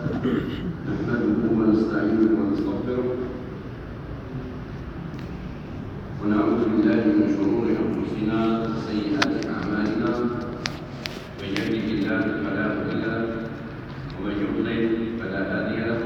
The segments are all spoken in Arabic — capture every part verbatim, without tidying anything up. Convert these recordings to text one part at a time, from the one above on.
نحمده ونستعينه ونستغفره ونعوذ بالله من شرور أنفسنا وسيئات أعمالنا. من يهده الله فلا مضل له ومن يضلل فلا هادي له.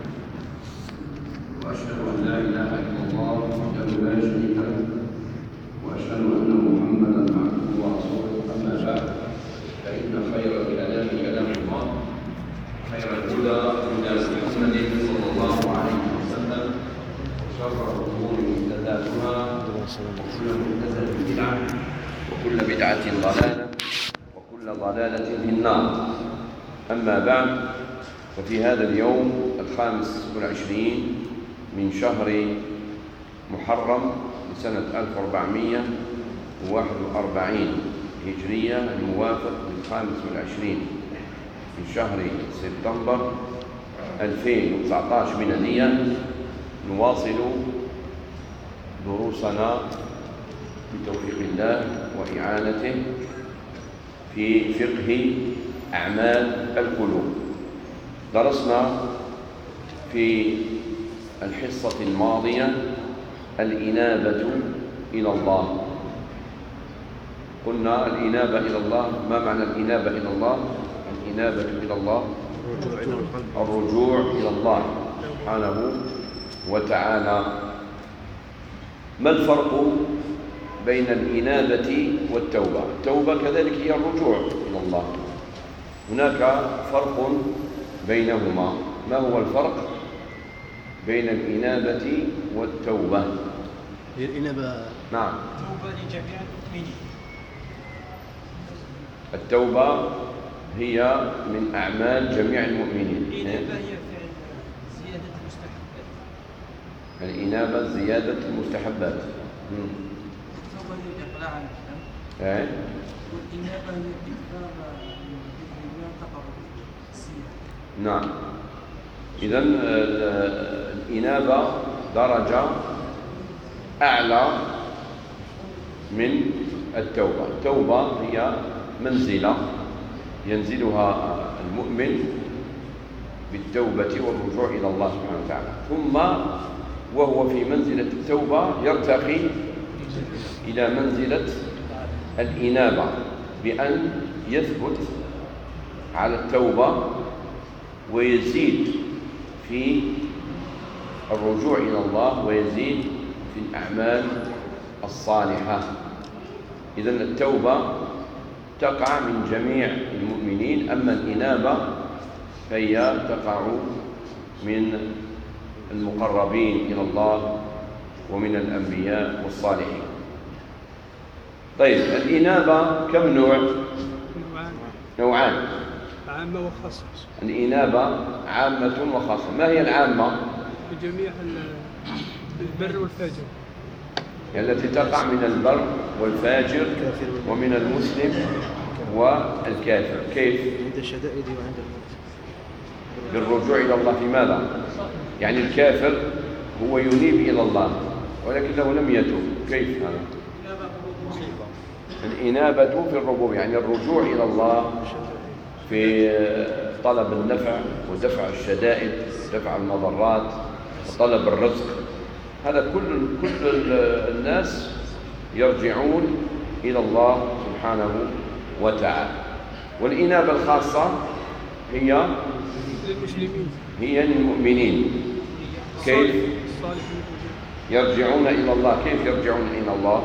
وأشهد أن لا إله إلا الله وحده لا شريك له وأشهد أن محمدا عبده ورسوله. أما بعد فإن خير الكلام كلام الله، خير الهدى هدى محمد صلى الله عليه وسلم، وشر الأمور محدثاتها وكل محدثة بدعة وكل بدعة ضلالة وكل ضلالة في النار. أما بعد، ففي هذا اليوم الخامس والعشرين من شهر محرم لسنة ألف وأربعمائة وواحد وأربعين هجرية، الموافق للخامس والعشرين من شهر سبتمبر ألفين وتسعة عشر ميلادية، نواصل دروسنا بتوفيق الله وإعانته في فقه أعمال القلوب. درسنا في الحصة الماضية الإنابة إلى الله. قلنا الإنابة إلى الله، ما معنى الإنابة إلى الله؟ الإنابة إلى الله الرجوع إلى الله سبحانه وتعالى. ما الفرق بين الإنابة والتوبة؟ التوبة كذلك هي الرجوع إلى الله، هناك فرق بينهما. ما هو الفرق بين الإنابة والتوبة؟ هي الإنابة نعم التوبة لجميع المؤمنين. التوبة هي من أعمال جميع المؤمنين. الإنابة هي فعل زيادة المستحبات. الإنابة زيادة المستحبات. التوبة هي الإقلاع عن الذنب. أي. والإنابة هي الإكثار من التقرب السيئة. نعم. إذن الإنابة درجة أعلى من التوبة. التوبة هي منزلة ينزلها المؤمن بالتوبة والرجوع إلى الله سبحانه وتعالى، ثم وهو في منزلة التوبة يرتقي إلى منزلة الإنابة بأن يثبت على التوبة ويزيد في الرجوع إلى الله ويزيد في الأعمال الصالحة. إذن التوبة تقع من جميع المؤمنين، أما الإنابة فهي تقع من المقربين إلى الله ومن الأنبياء والصالحين. طيب، الإنابة كم نوع؟ نوعان، عامة وخاصة. الإنابة عامة وخاصة. ما هي العامة؟ لجميع البر والفاجر، التي تقع من البر والفاجر ومن المسلم والكافر. كيف؟ عند الشدائد وعند الموت. بالرجوع إلى الله في ماذا؟ يعني الكافر هو ينيب إلى الله ولكنه لم يتوب. كيف هذا؟ الإنابة في الربوبية، يعني الرجوع إلى الله في طلب النفع ودفع الشدائد ودفع المضرات وطلب الرزق. هذا كل كل الناس يرجعون إلى الله سبحانه وتعالى. والإنابة الخاصة هي للمسلمين، هي للمؤمنين. كيف يرجعون إلى الله؟ كيف يرجعون إلى الله؟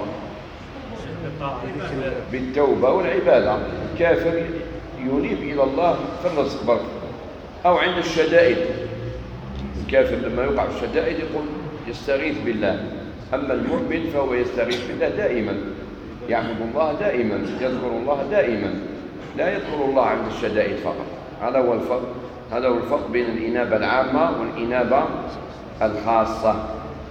بالتوبة والعبادة. الكافر ينيب إلى الله في الرزق برك أو عند الشدائد. الكافر لما يقع في الشدائد يقول يستغيث بالله، أما المؤمن فهو يستغيث بالله دائما، يعبد الله دائما، يذكر الله دائما، لا يذكر الله عند الشدائد فقط. هذا هو الفرق، هذا هو الفرق بين الإنابة العامة والإنابة الخاصة.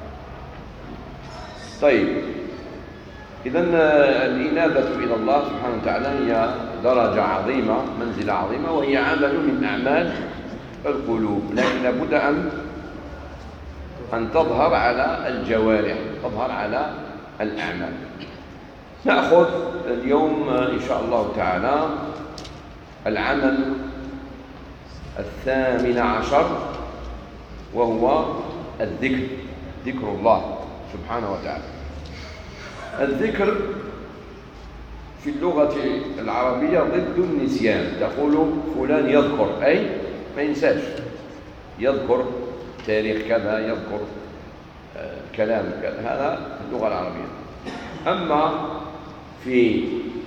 طيب، إذن الإنابة إلى الله سبحانه وتعالى هي درجة عظيمة، منزلة عظيمة، وهي عمل من أعمال القلوب، لكن لابد أن أن تظهر على الجوارح، تظهر على الأعمال. نأخذ اليوم إن شاء الله تعالى العمل الثامن عشر، وهو الذكر، ذكر الله سبحانه وتعالى. الذكر في اللغة العربية ضد النسيان. تقول فلان يذكر، أي ما ينساش، يذكر تاريخ كذا، يذكر آه كلام كذا، هذا في اللغة العربية. أما في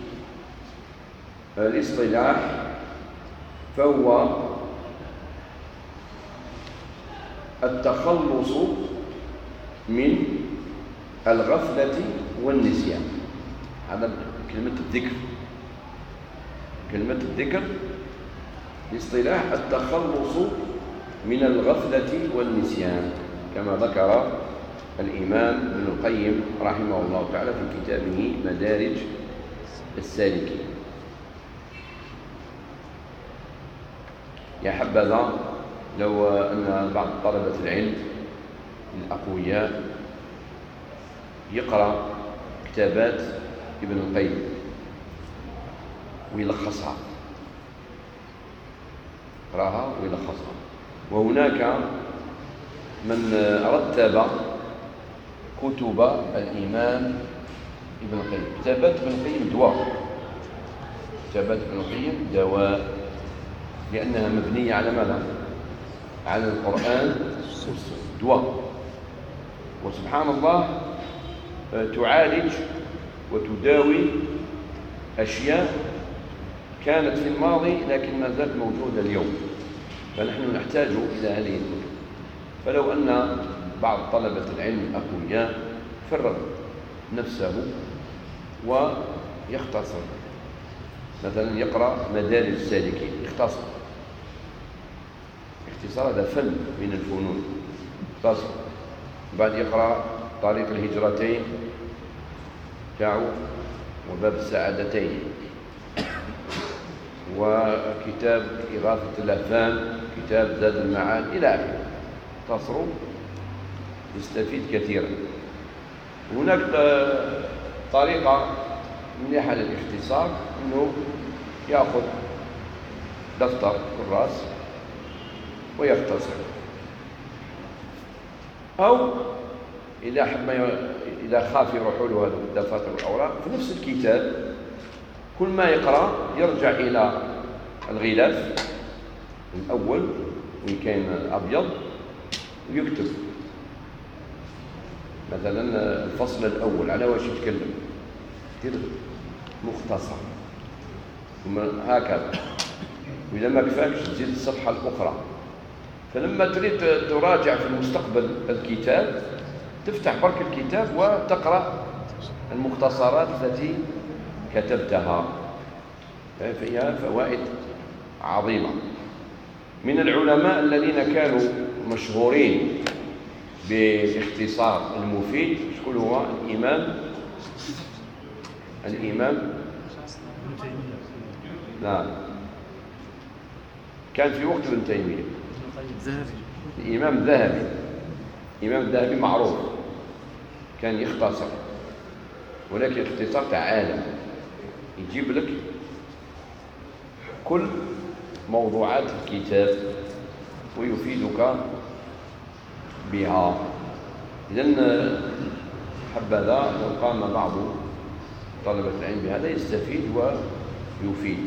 الاصطلاح فهو التخلص من الغفلة والنسيان. هذا كلمة الذكر. كلمة الذكر باصطلاح التخلص من الغفلة والنسيان، كما ذكر الإمام ابن القيم رحمه الله تعالى في كتابه مدارج السالكين. يا حبذا لو أن بعض طلبة العلم الأقوياء يقرأ كتابات ابن القيم ويلخصها، يقرأها ويلخصها. وهناك من رتب كتب الإمام ابن القيم. كتابات ابن القيم دواء، كتابات ابن القيم دواء، لأنها مبنية على ماذا؟ على القرآن دواء. وسبحان الله تعالج وتداوي أشياء كانت في الماضي لكن ما زالت موجودة اليوم، فنحن نحتاج إلى هذه الكتب. فلو أن بعض طلبة العلم الأقوياء فرغ نفسه ويختصر، مثلا يقرأ مدارج السالكين، يختصر. اختصار هذا فن من الفنون، يختصر. بعد يقرأ طريق الهجرتين تاعو وباب السعادتين، وكتاب إغاثة اللهفان، كتاب زاد المعاد إلى آخره. يختصر يستفيد كثيرا. هناك طريقة مليحة للاختصار، أنه يأخذ دفتر كراس ويختصر، أو إذا حب إذا خاف يروحوا له هذه الدفاتر والأوراق في نفس الكتاب، كل ما يقرأ يرجع إلى الغلاف الأول وإن كان أبيض ويكتب مثلا الفصل الأول على واش يتكلم، يكتب مختصر ثم هكذا. وإذا ما كفاكش تزيد الصفحة الأخرى. فلما تريد تراجع في المستقبل الكتاب تفتح برك الكتاب وتقرأ المختصرات التي كتبتها، فيها فوائد عظيمة. من العلماء الذين كانوا مشهورين بالاختصار المفيد شكون هو؟ الإمام الإمام نعم كان في وقت ابن تيمية الإمام الذهبي. الإمام الذهبي معروف كان يختصر، ولكن الاختصار تاع عالم، يجيب لك كل موضوعات الكتاب ويفيدك بها. إذن حبذا لو قام بعض طلبة العلم بهذا يستفيد ويفيد.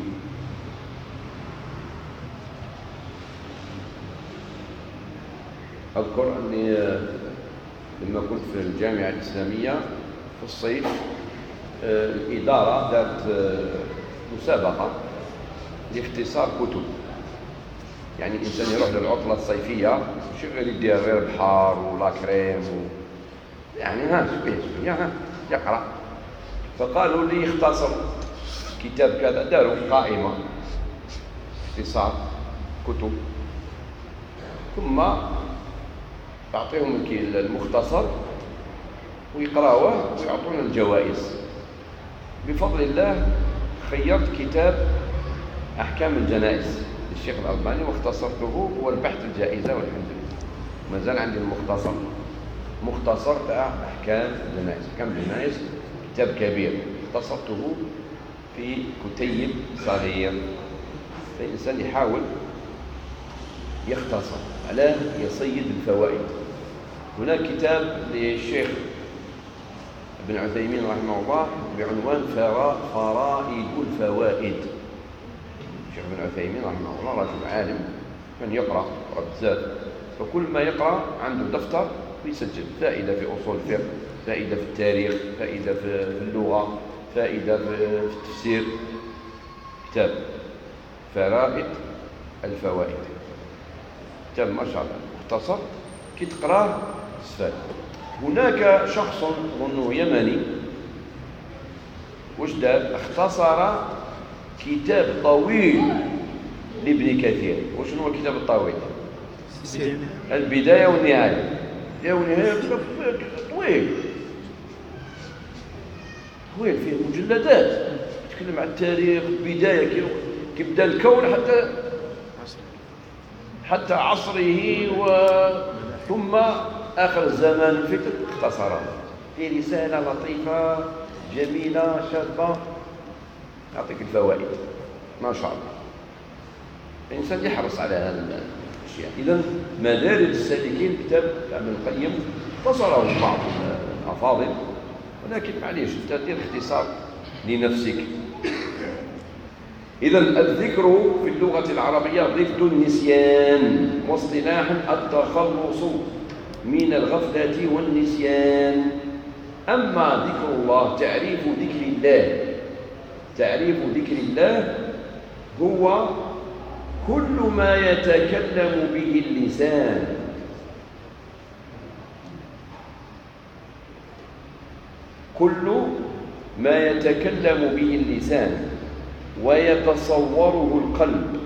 أذكر أني لما كنت في الجامعة الإسلامية في الصيف الإدارة دارت مسابقة لاختصار كتب، يعني الإنسان يروح للعطلة الصيفية مش غير يدير غير بحار ولا كريم و... يعني ها شوية شوية ها يقرأ. فقالوا لي يختصر كتاب كذا، داروا قائمة اختصار كتب، ثم تعطيهم المختصر ويقرأوه ويعطون الجوائز. بفضل الله خيرت كتاب أحكام الجنائز للشيخ الألباني واختصرته وربحت الجائزة والحمد لله. ما زال عندي المختصر، مختصر تاع أحكام الجنائز. أحكام الجنائز كتاب كبير اختصرته في كتيب صغير، فالإنسان يحاول يختصر، علاه يصيد الفوائد. هناك كتاب للشيخ ابن عثيمين رحمه الله بعنوان فرائد الفوائد. الشيخ ابن عثيمين رحمه الله رجل عالم كان يقرأ يقرأ بزاف، فكل ما يقرأ عنده دفتر ويسجل فائدة في أصول الفقه، فائدة في التاريخ، فائدة في اللغة، فائدة في التفسير. كتاب فرائد الفوائد، كتاب ما شاء الله مختصر، كي تقراه تستفاد. هناك شخص أظنه يمني واش دار؟ اختصر كتاب طويل لابن كثير. وشنو هو الكتاب الطويل؟ البداية والنهاية. البداية والنهاية طويل طويل فيه مجلدات، يتكلم عن التاريخ، البداية كي بدا الكون حتى حتى عصره و ثم آخر الزمان الفتن، اختصرها في رسالة لطيفة جميلة شابة، يعطيك الفوائد ما شاء الله. الإنسان يحرص على هذا الأشياء. إذا مدارج السالكين كتاب ابن القيم اختصره بعض الأفاضل، ولكن معليش أنت دير اختصار لنفسك. إذا الذكر في اللغة العربية ضد النسيان، واصطلاحا التخلص من الغفلة والنسيان. أما ذكر الله، تعريف ذكر الله تعريف ذكر الله هو كل ما يتكلم به اللسان كل ما يتكلم به اللسان ويتصوره القلب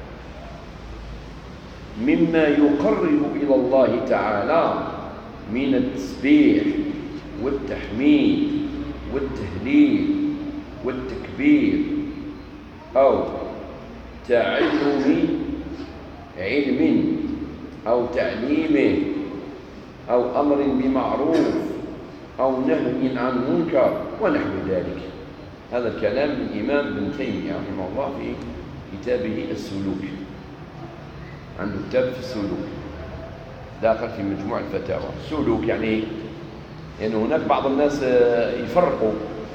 مما يقرب إلى الله تعالى من التسبيح والتحميد والتهليل والتكبير، أو تعلم علم أو تعليمه، أو أمر بمعروف أو نهي عن منكر ونحو ذلك. هذا الكلام من الإمام ابن تيمية رحمه الله في كتابه السلوك. عنده كتاب في السلوك داخل في مجموع الفتاوى. السلوك يعني يعني هناك بعض الناس يفرقوا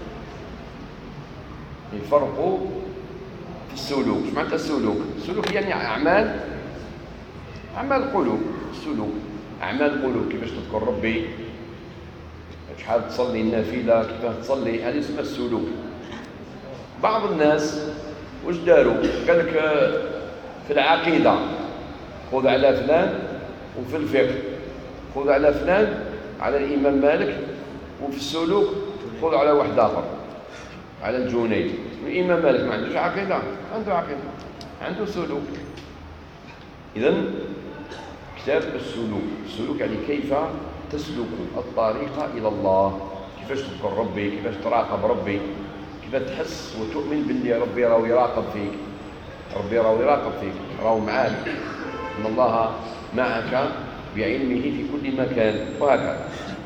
يفرقوا في السلوك. ايش معناتها السلوك؟ السلوك يعني أعمال أعمال القلوب. السلوك أعمال القلوب، كيفاش تذكر ربي، شحال تصلي النافلة، كيفاش تصلي، هذه اسمها السلوك. بعض الناس واش داروا؟ قال لك في العقيدة خذ على فلان، وفي الفقه خذ على فلان على الإمام مالك، وفي السلوك خذ على واحد آخر على الجنيد. الإمام مالك ما عندوش عقيدة، عنده عقيدة، عنده سلوك. إذن كتاب السلوك. السلوك يعني كيف تسلك الطريق إلى الله، كيفاش تذكر ربي، كيفاش تراقب ربي، كيفاش تحس وتؤمن باللي ربي راهو يراقب فيك، ربي راهو يراقب فيك، راهو معاك، إن الله معك بعلمه في كل مكان، وهكذا.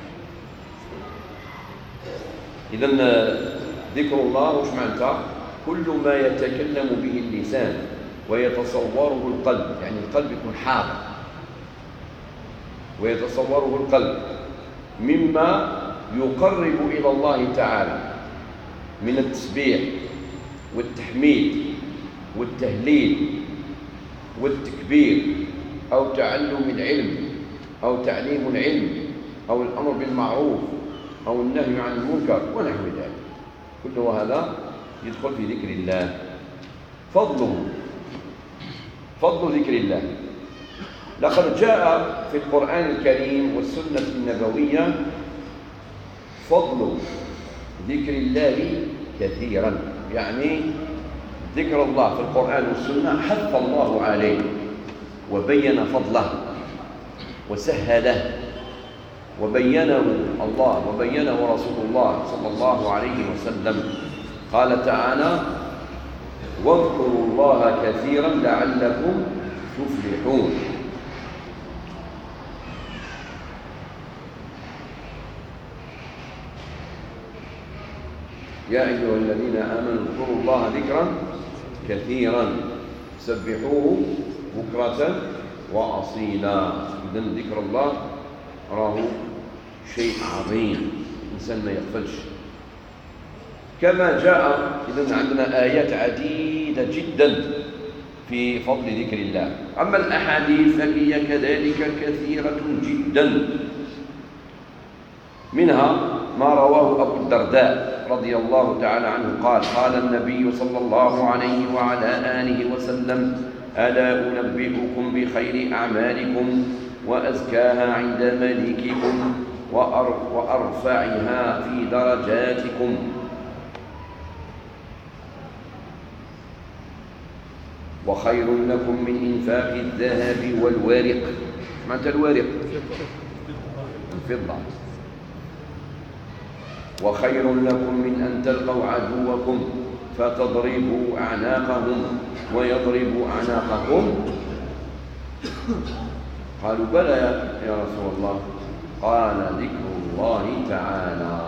إذن ذكر الله وش معناتها؟ كل ما يتكلم به اللسان ويتصوره القلب، يعني القلب يكون حاضر ويتصوره القلب مما يقرب إلى الله تعالى من التسبيح والتحميد والتهليل والتكبير، أو تعلم العلم أو تعليم العلم أو الأمر بالمعروف أو النهي عن المنكر ونحو ذلك. كل هذا يدخل في ذكر الله. فضله فضل ذكر الله. لقد جاء في القرآن الكريم والسنة النبوية فضل ذكر الله كثيرا، يعني ذكر الله في القرآن والسنة حث الله عليه وبين فضله وسهله وبينه الله وبينه رسول الله صلى الله عليه وسلم. قال تعالى: واذكروا الله كثيرا لعلكم تفلحون. يا أيها الذين آمنوا اذكروا الله ذكرا كثيرا سبحوه بكرة وأصيلا. إذن ذكر الله راه شيء عظيم، الإنسان ما يغفلش. كما جاء إذن عندنا آيات عديدة جدا في فضل ذكر الله. أما الأحاديث فهي كذلك كثيرة جدا، منها ما رواه أبو الدرداء رضي الله تعالى عنه قال: قال النبي صلى الله عليه وعلى آله وسلم: ألا أنبئكم بخير أعمالكم وأزكاها عند مليككم وأرفعها في درجاتكم. وخير لكم من إنفاق الذهب والورق. معنى الورق الفضة. وخير لكم من أن تلقوا عدوكم فتضربوا أعناقهم ويضربوا أعناقكم. قالوا: بلى يا رسول الله. قال: ذكر الله تعالى.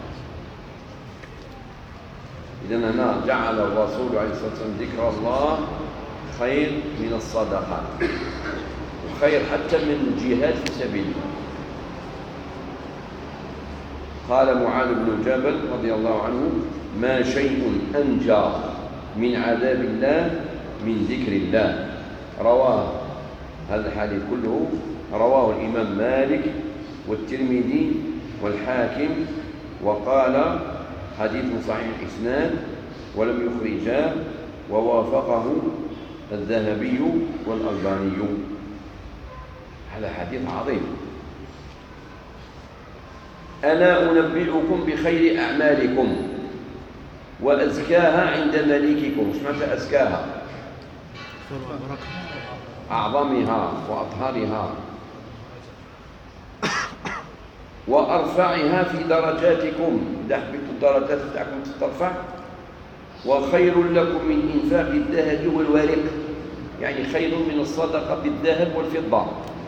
إذن هنا جعل الرسول عليه الصلاة والسلام ذكر الله خير من الصدقات، وخير حتى من الجهاد في سبيل الله. قال معاذ بن جبل رضي الله عنه: ما شيء أنجى من عذاب الله من ذكر الله. رواه هذا الحديث كله رواه الإمام مالك والترمذي والحاكم، وقال حديث صحيح الإسناد، ولم يخرجاه، ووافقه الذهبي والألباني. هذا حديث عظيم. ألا أنبئكم بخير أعمالكم وأزكاها عند مليككم. ايش معنى أزكاها؟ أعظمها وأطهرها وأرفعها في درجاتكم. إذا حبيتوا الدرجات تاعكم ترفع. وخير لكم من إنفاق الذهب والورق، يعني خير من الصدقة بالذهب والفضة.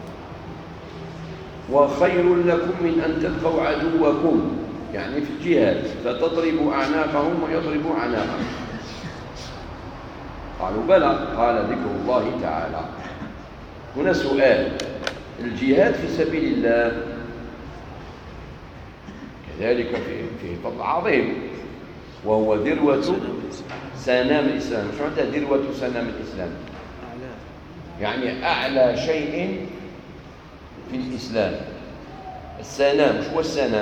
وخير لكم من أن تلقوا عدوكم، يعني في الجهاد، فتضربوا أعناقهم ويضربوا أعناقهم. قالوا: بلى. قال: ذكر الله تعالى. هنا سؤال: الجهاد في سبيل الله كذلك فيه فضل عظيم، وهو ذروة سنام الإسلام. شو معنى ذروة سنام الإسلام؟ يعني أعلى شيء في الإسلام. السنام، شو هو السنام؟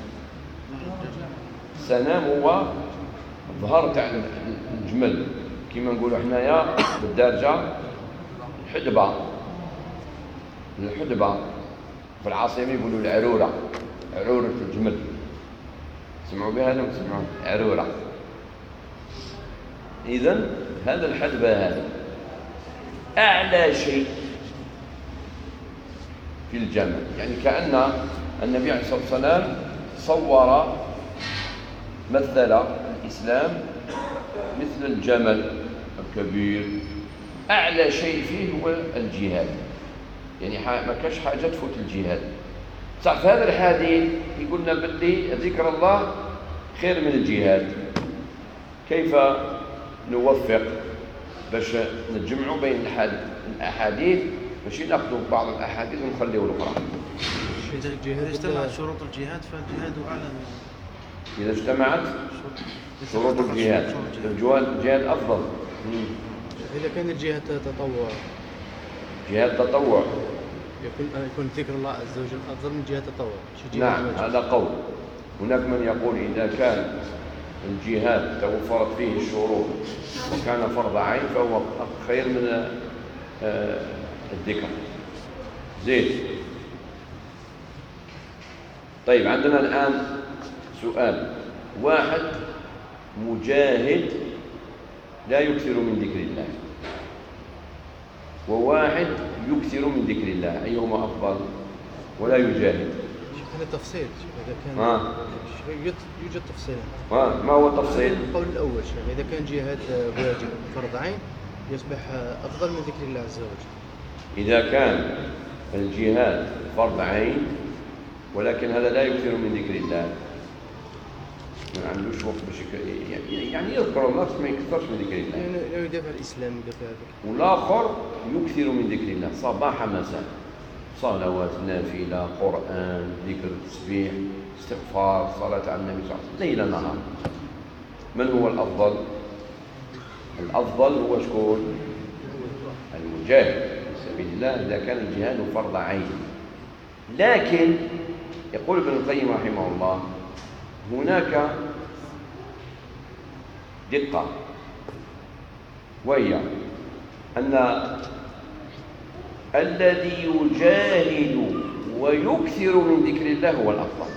السنام هو الظهر تاع الجمل، كما نقولوا حنايا بالدارجة الحدبة. الحدبة في العاصمة يقولوا العرورة، عرورة الجمل. سمعوا بها ولا ما تسمعوا؟ عرورة. إذن هذا الحدبة هذا أعلى شيء في الجمل، يعني كأن النبي عليه الصلاة والسلام صور مثل الإسلام مثل الجمل الكبير، أعلى شيء فيه هو الجهاد، يعني ما كاش حاجة تفوت الجهاد. صح. في هذا الحديث يقولنا بدي ذكر الله خير من الجهاد. كيف نوفق باش نجمعوا بين الأحاديث، باش ناخذوا بعض الأحاديث ونخليوا الأخرى؟ إذا اجتمعت شروط الجهاد فالجهاد أعلى. إذا اجتمعت شروط الجهاد الجهاد أفضل. إذا كان الجهاد تطوع، جهاد تطوع يكون يكون ذكر الله عز وجل أفضل من جهاد تطوع. نعم، هذا قول. هناك من يقول إذا كان الجهاد توفرت فيه الشروط وكان فرض عين فهو خير من الذكر. زين. طيب، عندنا الآن سؤال: واحد مجاهد لا يكثر من ذكر الله، وواحد يكثر من ذكر الله، أيهما أفضل؟ ولا يجاهد. هذا تفصيل. إذا كان آه. يوجد تفصيل. آه. ما هو التفصيل؟ القول الأول شيخ: إذا كان جهاد واجب فرض عين يصبح أفضل من ذكر الله عز وجل. إذا كان الجهاد فرض عين ولكن هذا لا يكثر من ذكر الله، ما عندوش وقت باش يك- يعني يعني يذكر الله بس ما يكثرش من ذكر الله. يعني يعني يدافع الاسلام يدافع هذاك. والآخر يكثر من ذكر الله صباح مساء، صلوات نافلة، قرآن، ذكر، تسبيح، استغفار، صلاة على النبي صلى الله عليه وسلم، ليل نهار. من هو الأفضل؟ الأفضل هو شكون؟ المجاهد في سبيل الله إذا كان الجهاد فرض عين. لكن يقول ابن القيم رحمه الله هناك دقة، وهي أن الذي يجاهد ويكثر من ذكر الله هو الأفضل.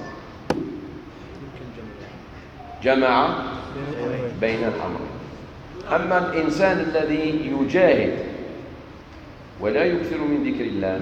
جمع بين الأمرين. أما الإنسان الذي يجاهد ولا يكثر من ذكر الله،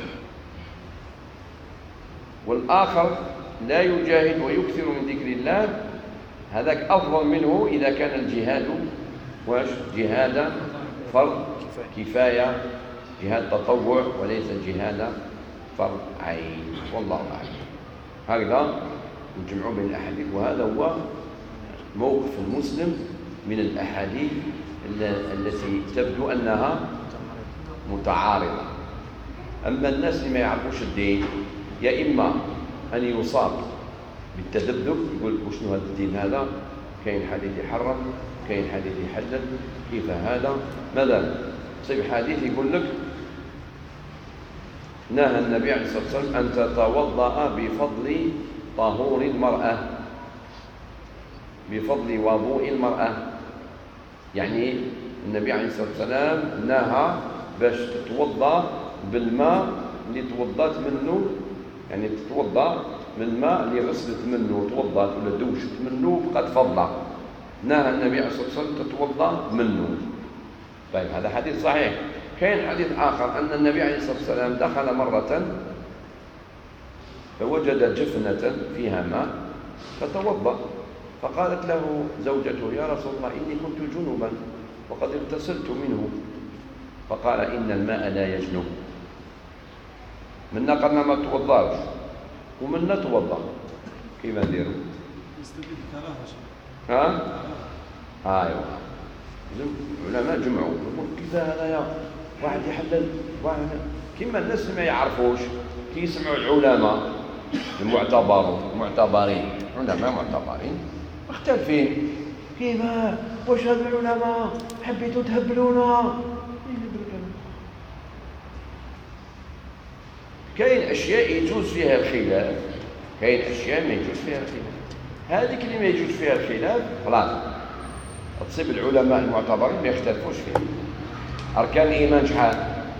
والآخر لا يجاهد ويكثر من ذكر الله، هذاك أفضل منه إذا كان الجهاد واش جهاد فرض كفاية، جهاد تطوع وليس جهاد فرض عين. والله أعلم. هكذا نجمع بين الأحاديث، وهذا هو موقف المسلم من الأحاديث التي تبدو أنها متعارضة. أما الناس اللي ما يعرفوش الدين يا إما أن يصاب بالتذبذب، يقول وشنو هذا الدين هذا، كاين حديث يحرم، كاين حديث يحلل، كيف هذا؟ مثلا تصيب حديث يقول لك نهى النبي عليه الصلاة والسلام أن تتوضأ بفضل طهور المرأة، بفضل وضوء المرأة. يعني النبي عليه الصلاة والسلام نهى باش تتوضأ بالماء اللي توضأت منه، يعني تتوضأ من الماء اللي غسلت منه، توضأت ولا دوشت منه بقت فضلة، نهى النبي عليه الصلاة والسلام تتوضأ منه. طيب هذا حديث صحيح. كاين حديث آخر أن النبي عليه الصلاة والسلام دخل مرة فوجد جفنة فيها ماء فتوضأ، فقالت له زوجته يا رسول الله إني كنت جنبا وقد اغتسلت منه، فقال إن الماء لا يجنب. منا قلنا ما توضاش ومنا توضا، كيف نديروا؟ يستفيد كراهة شيء. ها؟ ايوا العلماء جمعوا يقول كيف هذا يا واحد يحلل واحد كيما الناس اللي ما يعرفوش كي يسمعوا العلماء المعتبرون المعتبرين علماء معتبرين مختلفين، كيف واش هذا العلماء حبيتوا تهبلونا؟ كاين اشياء يجوز فيها الخلاف، كاين اشياء ما يجوز فيها الخلاف. هذيك اللي ما يجوز فيها الخلاف خلاص تصيب العلماء المعتبرين ما يختلفوش فيها. اركان الايمان شحال؟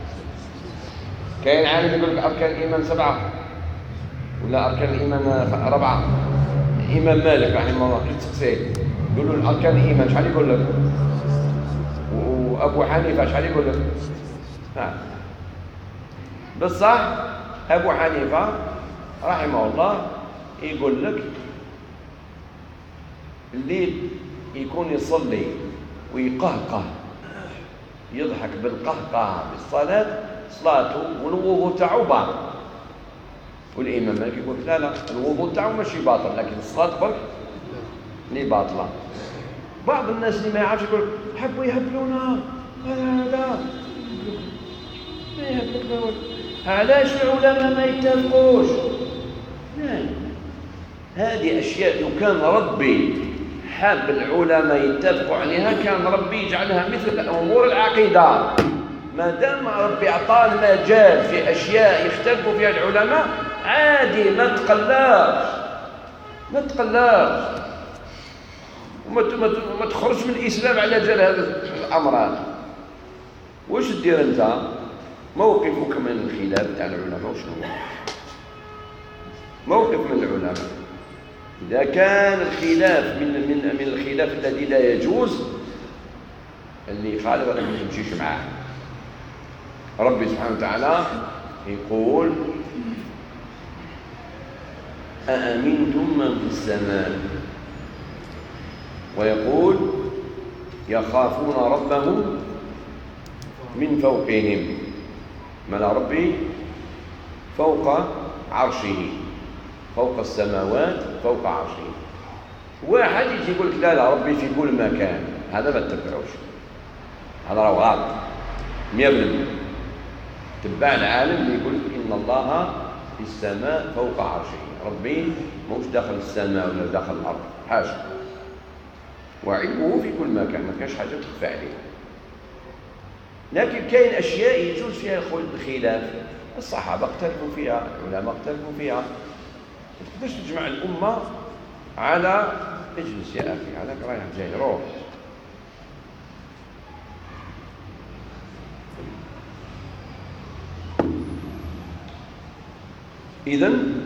كاين عالم يقول لك اركان الايمان سبعه ولا اركان الايمان اربعه. الامام مالك رحمه الله كي تسقسيه يقول له اركان الايمان شحال يقول لك؟ وابو حنيفه شحال يقول لك؟ ها بصح أبو حنيفة رحمه الله يقول لك اللي يكون يصلي ويقهقه يضحك بالقهقه بالصلاة صلاته والوضوء تاعو باطل. والإمام مالك يقول لا لا الوضوء تاعو ماشي باطل لكن الصلاة برك اللي باطلة. بعض الناس اللي ما يعرفش يقول حبوا يهبلونا هذا ما يهبلك علاش العلماء ما يتفقوش؟ لا هذه أشياء لو كان ربي حاب العلماء يتفقوا عليها كان ربي يجعلها مثل أمور العقيدة. ما دام ربي أعطاه المجال في أشياء يختلفوا فيها العلماء عادي ما تقلاش ما تقلاش وما تخرج من الإسلام على جال هذا الأمر هذا. واش دير أنت؟ موقفك من الخلاف تاع العلماء وشنو هو؟ موقف من العلماء إذا كان الخلاف من من من الخلاف الذي لا يجوز اللي يخالف أنا ما نمشيش معاه. ربي سبحانه وتعالى يقول أأمنتم من في السماء ويقول يخافون ربهم من فوقهم. من ربي فوق عرشه فوق السماوات فوق عرشه. واحد يجي يقول لك لا لا ربي في كل مكان، هذا ما تتبعوش، هذا راه غلط مية بالمية. تبع العالم اللي يقول لك ان الله في السماء فوق عرشه، ربي موش داخل السماء ولا داخل الارض، حاشا، وعلمه في كل مكان، ما كانش حاجه تخفى عليه. لكن كاين اشياء يجوز فيها الخلاف، الصحابه اختلفوا فيها، العلماء اختلفوا فيها، ما تقدرش تجمع الامه على اجلس يا اخي، هذاك رايح جاي روح. إذن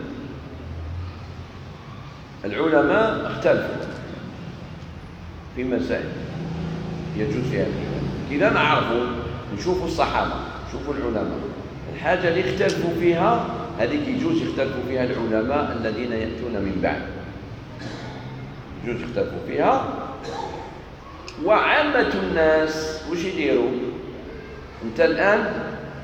العلماء اختلفوا في مسائل يجوز فيها الخلاف. إذا نعرفوا نشوفوا الصحابة، نشوفوا العلماء، الحاجة اللي اختلفوا فيها هذيك يجوز يختلفوا فيها العلماء الذين يأتون من بعد، يجوز يختلفوا فيها. وعامة الناس وش يديروا؟ أنت الآن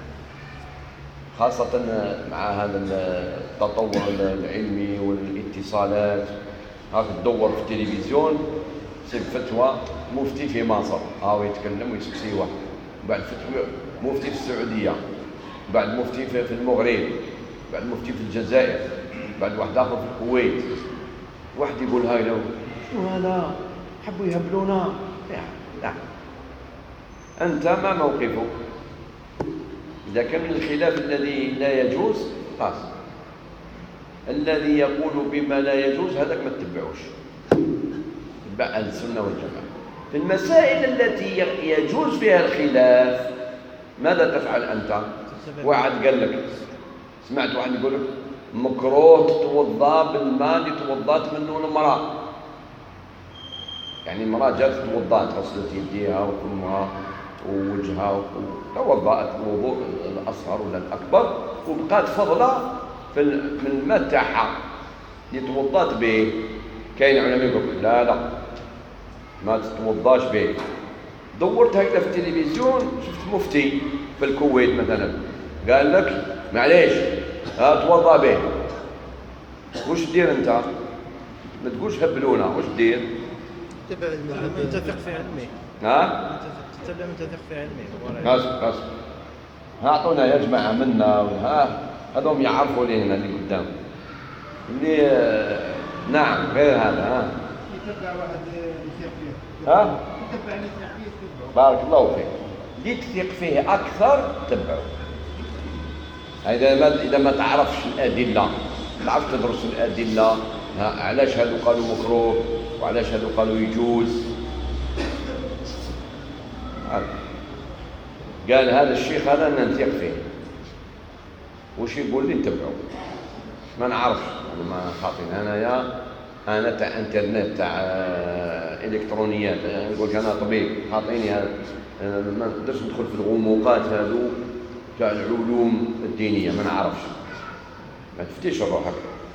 خاصة مع هذا التطور العلمي والاتصالات، هاك تدور في التلفزيون سيب فتوى مفتي في مصر، هاو يتكلم ويسقسي واحد، بعد فتوى مفتي في السعودية، بعد مفتي في المغرب، بعد مفتي في الجزائر، بعد واحد آخر في الكويت. واحد يقول هاي لو شنو هذا؟ حبوا يهبلونا. لا، أنت ما موقفك؟ إذا كان الخلاف الذي لا يجوز خلاص، الذي يقول بما لا يجوز هذاك ما تتبعوش، تتبع أهل السنة والجماعة. في المسائل التي يجوز فيها الخلاف ماذا تفعل أنت؟ واحد قال لك، سمعت واحد يقول لك مكروه تتوضا بالماء اللي توضات منه المرأة، يعني المرأة جات توضات، غسلت يديها وفمها ووجهها وتوضأت الوضوء الأصغر ولا الأكبر، وبقات فضلة في من الماء تاعها اللي توضات به. كاين علماء يقول لا لا ما تتوضاش به. دورت هكذا في التلفزيون شفت مفتي في الكويت مثلا قال لك معليش توضا به. وش دير انت؟ ما تقولش هبلونا، وش دير؟ تتبع من تثق في علمه. ها؟ تتبع من تثق في علمه. قاسم قاسم اعطونا يا جماعه منا، ها هذول يعرفوا لي هنا اللي قدام اللي آه نعم غير هذا. ها يتبع واحد يثق فيه. ها يتبع اللي يثق فيه. بارك الله فيك. اللي تثق فيه اكثر تبعه. اذا ما اذا ما تعرفش الادله، ما تعرفش تدرس الادله، علاش هذو قالوا مكروه وعلاش هذو قالوا يجوز. قال هذا الشيخ هذا نثق فيه، وش يقول لي نتبعه. ما نعرفش انا، ما خاطين انا يا انا تاع انترنت تاع الكترونيات، نقول انا طبيب خاطيني هذا، ما نقدرش ندخل في الغموقات هذو تاع العلوم الدينيه، ما نعرفش. ما تفتيش روحك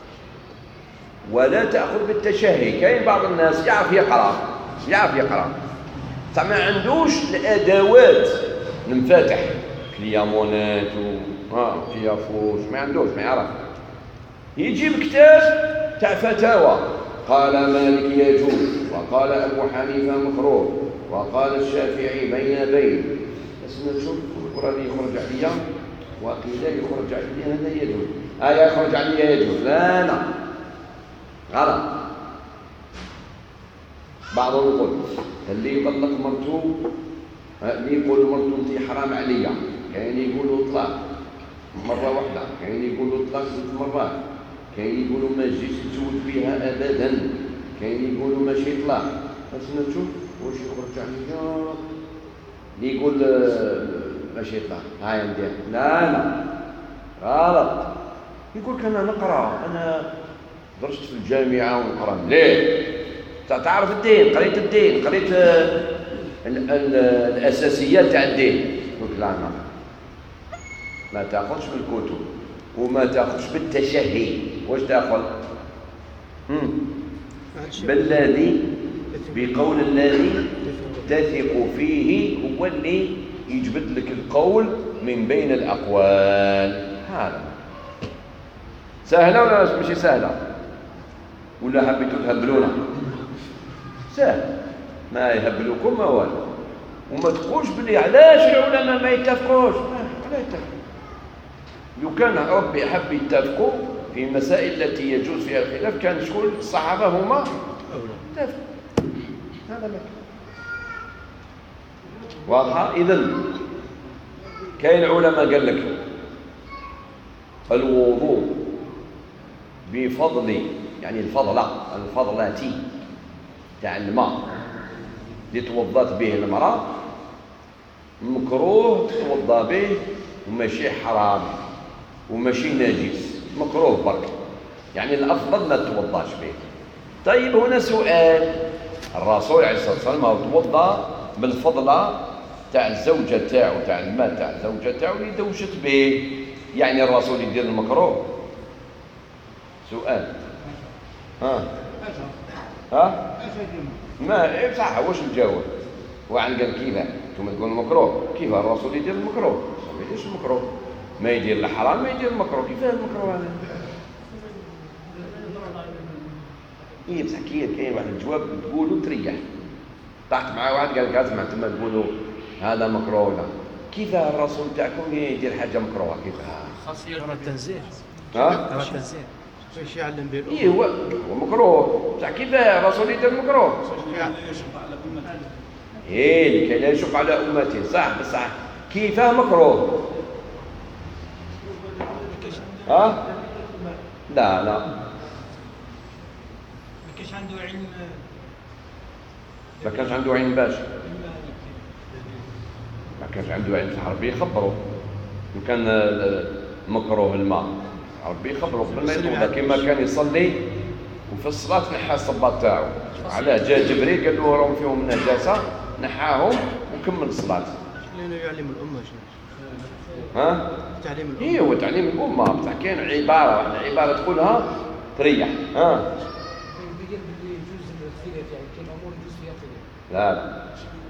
ولا تاخذ بالتشهي. كاين بعض الناس يعرف يقرا يعرف يقرا ما عندوش الادوات المفاتح كليامونات و ها كيافوش، ما عندوش، ما يعرف. يجيب كتاب تاع فتاوى، قال مالك يجوز، وقال ابو حنيفه مكروه، وقال الشافعي بين بين. بس نشوف القران يخرج عليا وقيل يخرج عليا هذا يجوز، آية يخرج عليا يجوز، لا لا غلط. بعضهم يقول اللي يطلق مرته، اللي يقول مرته انت حرام عليا، كاين يقولوا اطلاق مره واحده، كاين يقولوا اطلاق ست مرات، كاين يقولوا ما تجيش تزوج بها ابدا، كاين يقولوا ماشي اطلاق. بس نشوف واش يخرج عليا. اللي يقول ماشي اطلاق هاي ندير، لا لا غلط. يقول لك انا نقرا، انا درست في الجامعه ونقرا. ليه؟ تعرف الدين، قريت الدين، قريت ال ال الاساسيات تاع الدين. قلت لا ما ما تاخذش من الكتب وما تاخذش بالتشهي. واش تاخذ؟ بالذي بقول الذي تثق فيه، هو اللي يجبد لك القول من بين الاقوال. هذا سهله ولا ماشي سهله؟ ولا حبيتوا تهبلونا؟ سهل، ما يهبلوكم ما والو. وما تقولش بلي علاش العلماء ما يتفقوش، ولا يتفقوا. لو كان ربي حب يتفقوا في المسائل التي يجوز فيها الخلاف كان شكون الصحابة هما اتفقوا. هذا ما واضحة. إذن كاين علماء قال لك الوضوء بفضل، يعني الفضلة الفضلاتي تاع الماء اللي توضات به المرأة مكروه تتوضا به وماشي حرام وماشي نجس، مكروه برك، يعني الأفضل ما تتوضاش به. طيب هنا سؤال، الرسول عليه الصلاة والسلام هو توضا بالفضلة تاع الزوجة تاعو، تاع الماء تاع الزوجة تاعو اللي دوشت به، يعني الرسول يدير المكروه؟ سؤال. ها ها ما إيه صح، واش نجاوب؟ واحد قال كيفاه؟ انتم تقولوا مكروه، كيف الرسول يدير المكروه؟ ما يديرش المكروه، ما يدير الحرام، ما يدير المكروه، كيفاه المكروه هذا؟ اي بصح كاين واحد الجواب تقولوا تريح. طاحت مع واحد قال لك اسمع انتم تقولوا هذا مكروه ولا كيفاه الرسول تاعكم يدير حاجه مكروهه؟ كيفاه؟ خاصية التنزيه. ها؟ ترى التنزيه باش يعلم به الأمة. اي هو هو مكروه، بصح كيفاه الرسول يدير المكروه؟ ايه لكي لا يشق على امته، صح بصح كيفاه مكروه؟ ها؟ لا لا ما كانش عنده علم، ما كانش عنده علم باش ما كانش عنده علم العربي يخبروا. لو كان مكروه الماء ربي يخبروا قبل ما يتوضا، كما كان يصلي وفي الصلاه نحى الصباط تاعو. علاه جا جبريل قال له راهم فيهم نجاسه نحاهم وكمل الصلاه. لانه يعلم الامه شنو؟ ها؟ تعليم الامه. اي هو تعليم الامه، بصح كاين عباره واحده عباره تقولها تريح. ها؟ لا لا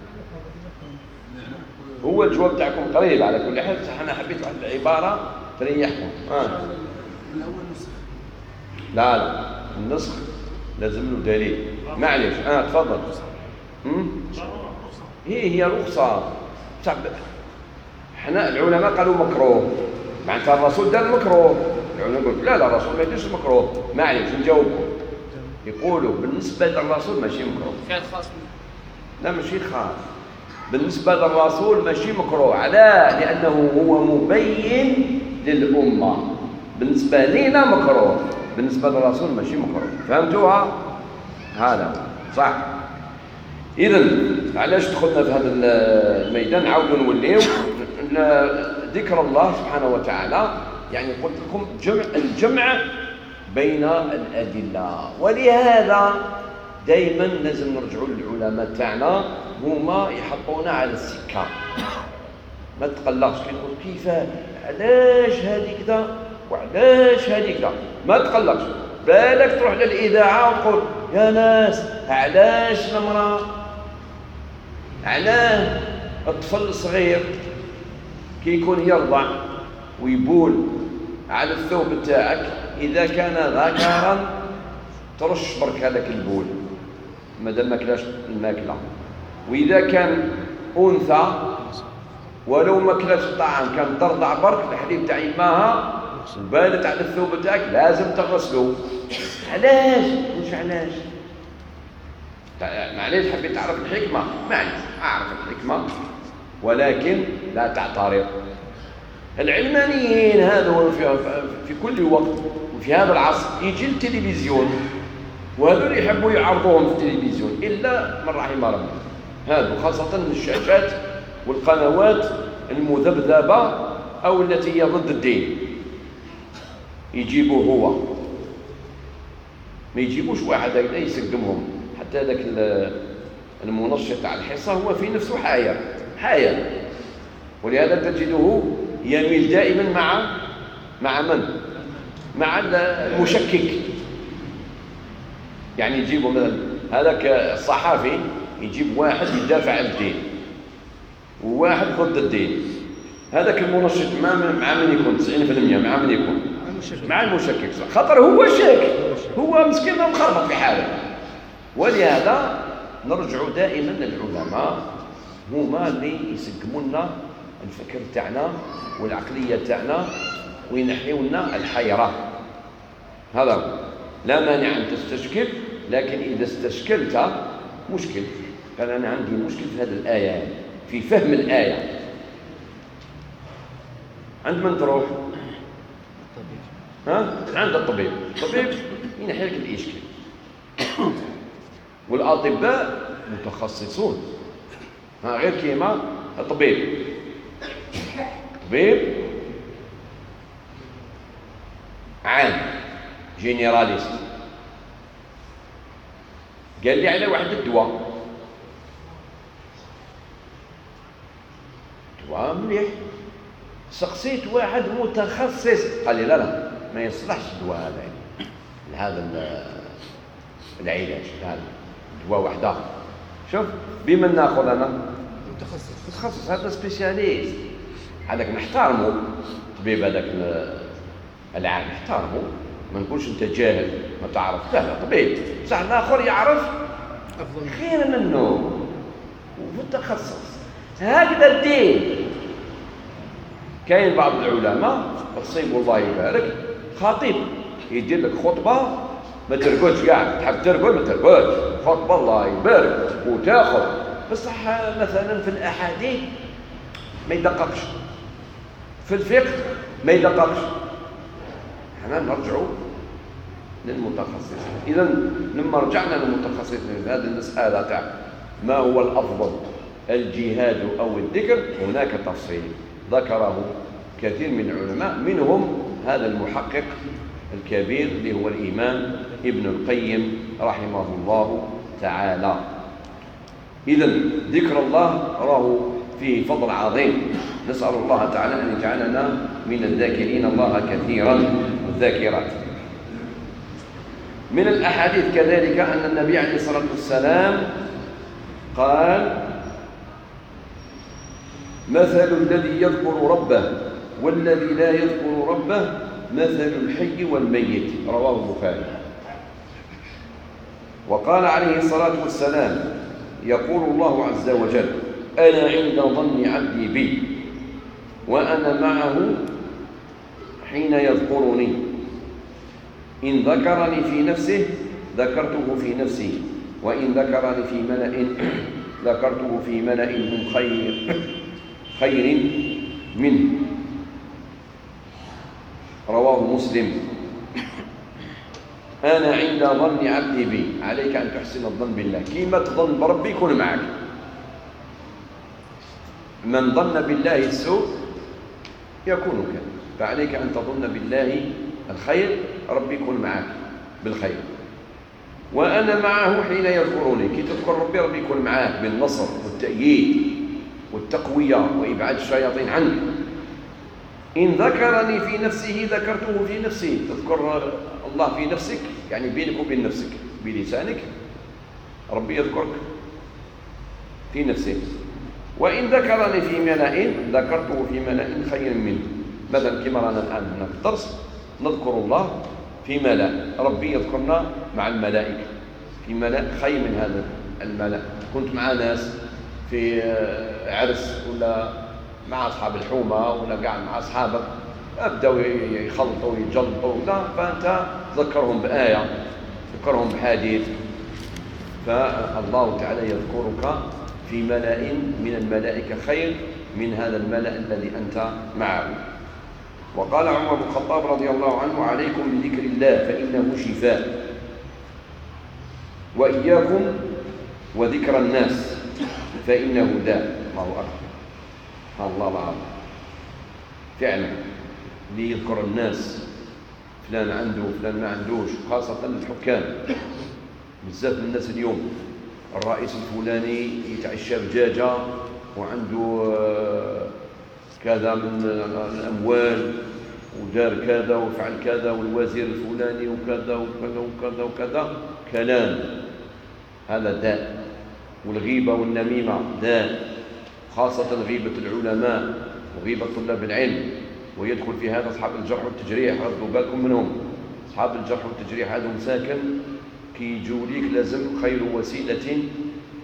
هو الجواب تاعكم قريب على كل حال، بصح انا حبيت واحد العباره تريحكم. ها؟ لا لا النسخ لازم له دليل. معليش اه تفضل. هي هي رخصه، بصح حنا العلماء قالوا مكروه، معناتها الرسول دار مكروه. العلماء يقولوا لا لا الرسول ما يديرش مكروه. معليش نجاوبكم، يقولوا بالنسبه للرسول ماشي مكروه. فعل خاص. لا ماشي خاص، بالنسبه للرسول ماشي مكروه. علاه؟ لانه هو مبين للامه. بالنسبه لينا مكروه، بالنسبه للرسول ماشي مكروه. فهمتوها؟ هذا صح. اذن علاش دخلنا في هذا الميدان؟ عاودوا نوليو ذكر الله سبحانه وتعالى. يعني قلت لكم جمع الجمع بين الادله، ولهذا دائما لازم نرجعوا للعلماء تاعنا، هما يحطونا على السكه. ما تقلقش كي تقول كيف علاش هذه كذا وعلاش هذه كذا، ما تقلقش. بالك تروح للاذاعه وتقول يا ناس علاش المراه، علاه الطفل الصغير كي يكون يرضع ويبول على الثوب تاعك اذا كان ذكرا ترش برك هذاك البول مادام ما كلاش الماكله، واذا كان انثى ولو ما كلاش الطعام كان ترضع برك الحليب تاع يماها وبالت على الثوب تاعك لازم تغسلو. علاش؟ مش علاش؟ معليش حبيت تعرف الحكمه؟ معليش اعرف الحكمه ولكن لا تعترض. العلمانيين هذا في, في كل وقت وفي هذا العصر يجي التلفزيون وهذول يحبوا يعرضوهم في التلفزيون الا من رحم ربي. هذا خاصه الشاشات والقنوات المذبذبه او التي هي ضد الدين يجيبوه هو، ما يجيبوش واحد هكذا يسقمهم. حتى هذاك المنشط على الحصه هو في نفسه حاير حاير، ولهذا تجده يميل دائما مع مع من؟ مع المشكك. يعني يجيبوا مثلا هذاك الصحافي يجيب واحد يدافع عن الدين وواحد ضد الدين، هذاك المنشط مع مع من يكون تسعين بالمئة مع من يكون؟ مع المشكك، خاطر هو شاك، هو مسكين مخربط في حاله. ولهذا نرجع دائما للعلماء، هما اللي يسقموا لنا الفكر تاعنا والعقلية تاعنا وينحيوا لنا الحيرة. هذا هو. لا مانع أن تستشكل، لكن إذا استشكلت مشكل. قال أنا عندي مشكل في هذه الآية، في فهم الآية. عند من تروح؟ ها؟ عند الطبيب. الطبيب ينحي لك الإشكال. والأطباء متخصصون، ها غير كيما الطبيب. طبيب عام جينيراليست قال لي على واحد الدواء، دواء مليح. سقسيت واحد متخصص قال لي لا لا ما يصلحش الدواء هذا لهذا العلاج، هذا دواء واحد اخر. شوف بمن ناخذ انا متخصص متخصص، هذا سبيسياليست. هذاك نحترمه، الطبيب هذاك العام نحترمه، ما نقولش انت جاهل ما تعرف، لا لا طبيب. بصح الاخر يعرف افضل خير منه ومتخصص. هكذا الدين. كاين بعض العلماء تصيب الله يبارك خطيب يدير لك خطبه ما ترقدش كاع، تحب ترقد ما ترقدش، خطبه الله يبارك وتاخذ. بصح مثلا في الاحاديث ما يدققش، في الفقه ما يدققش. احنا نرجعوا للمتخصص. اذا لما رجعنا للمتخصص في هذه المساله تاع ما هو الافضل، الجهاد او الذكر، هناك تفصيل ذكره كثير من العلماء، منهم هذا المحقق الكبير اللي هو الإمام ابن القيم رحمه الله تعالى. إذا ذكر الله راه فيه فضل عظيم. نسأل الله تعالى أن يجعلنا من الذاكرين الله كثيرا والذاكرات. من الأحاديث كذلك أن النبي عليه الصلاة والسلام قال: مثل الذي يذكر ربه والذي لا يذكر ربه مثل الحي والميت، رواه البخاري. وقال عليه الصلاة والسلام: يقول الله عز وجل: أنا عند ظن عبدي بي وأنا معه حين يذكرني، إن ذكرني في نفسه ذكرته في نفسي، وإن ذكرني في ملأ ذكرته في ملأ هم خير خير منه، رواه مسلم. أنا عند ظن عبدي بي، عليك أن تحسن الظن بالله. كيما تظن بربي يكون معك. من ظن بالله السوء يكون كذا، فعليك أن تظن بالله الخير، ربي يكون معك بالخير. وأنا معه حين يذكرني، كي تذكر ربي ربي يكون معك بالنصر والتأييد والتقوية وإبعاد الشياطين عنك. إن ذكرني في نفسه ذكرته في نفسي، تذكر الله في نفسك يعني بينك وبين نفسك بلسانك، ربي يذكرك في نفسك. وإن ذكرني في ملأ ذكرته في ملأ خير منه. مثلا كما رانا الآن هنا في الدرس نذكر الله في ملأ، ربي يذكرنا مع الملائكة في ملأ خير من هذا الملأ. كنت مع ناس في عرس ولا مع أصحاب الحومة ولا قاعد مع أصحابك، أبدأوا يخلطوا ويجلطوا، فأنت تذكرهم بآية، تذكرهم بحديث، فالله تعالى يذكرك في ملأ من الملائكة خير من هذا الملأ الذي أنت معه. وقال عمر بن الخطاب رضي الله عنه: عليكم بذكر الله فإنه شفاء، وإياكم وذكر الناس فإنه داء. الله أكبر، الله العظيم. فعلا اللي يذكر الناس، فلان عنده فلان ما عندوش، خاصة الحكام. بزاف من الناس اليوم الرئيس الفلاني يتعشى بدجاجة وعنده كذا من الأموال ودار كذا وفعل كذا، والوزير الفلاني وكذا وكذا وكذا وكذا. كلام هذا داء. والغيبة والنميمة داء، خاصة غيبة العلماء وغيبة طلاب العلم. ويدخل في هذا أصحاب الجرح والتجريح، ردوا بالكم منهم. أصحاب الجرح والتجريح هذا مساكن كي يجوا ليك لازم خير وسيلة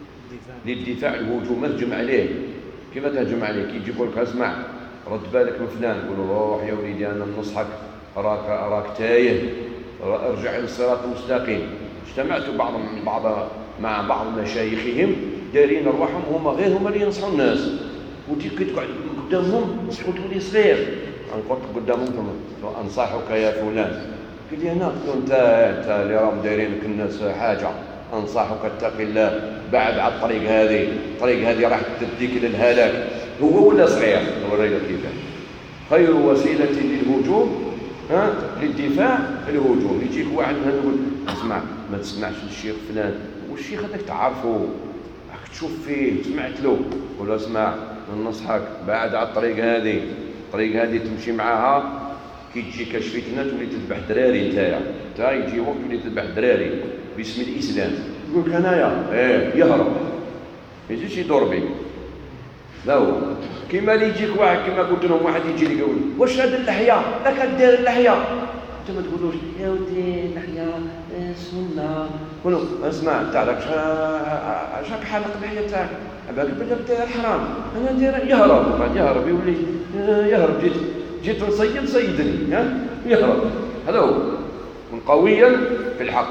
للدفاع الهجوم، ما تهجم عليه. كيف تهجم عليه؟ كي يجيبوا لك اسمع رد بالك من فلان، يقولوا روح يا وليدي انا ننصحك، راك راك تايه، ارجع الى الصراط المستقيم. اجتمعت بعضهم بعض مع بعض مشايخهم دايرين ارواحهم هما غير هما اللي ينصحوا الناس، وتجي تقعد قدامهم تقول لي صغير، انا قلت قدامهم انصحك يا فلان، قال لي انا قلت انت انت اللي راهم دايرين لك الناس حاجه، انصحك اتقي الله، بعد على الطريق هذه، الطريق هذه راح تديك للهلاك. هو ولا صغير نوري لك كيفاش. خير وسيله للهجوم ها للدفاع الهجوم. يجيك واحد مثلا يقول اسمع ما تسمعش للشيخ فلان، والشيخ هذاك تعرفه راك تشوف فيه سمعت له، قول له اسمع ننصحك بعد على الطريق هذه، الطريق هذه تمشي معاها كي تجيك فتنه تولي تذبح دراري نتايا، نتا يجي وقت تولي تذبح دراري باسم الاسلام، يقول لك انايا ايه يهرب ما يجيش يدور بك. لا هو كيما اللي يجيك واحد كيما قلت لهم واحد يجي لي يقول واش هذا اللحيه راك داير اللحيه، انت ما تقولوش يا ودي اللحيه سنه، قول له اسمع انت راك راك حالق اللحيه تاعك بالك بدا داير حرام، انا ندير يهرب بعد يهرب يولي يهرب جيت جيت نصيد صيدني ها يهرب. هذا هو كن قويا في الحق.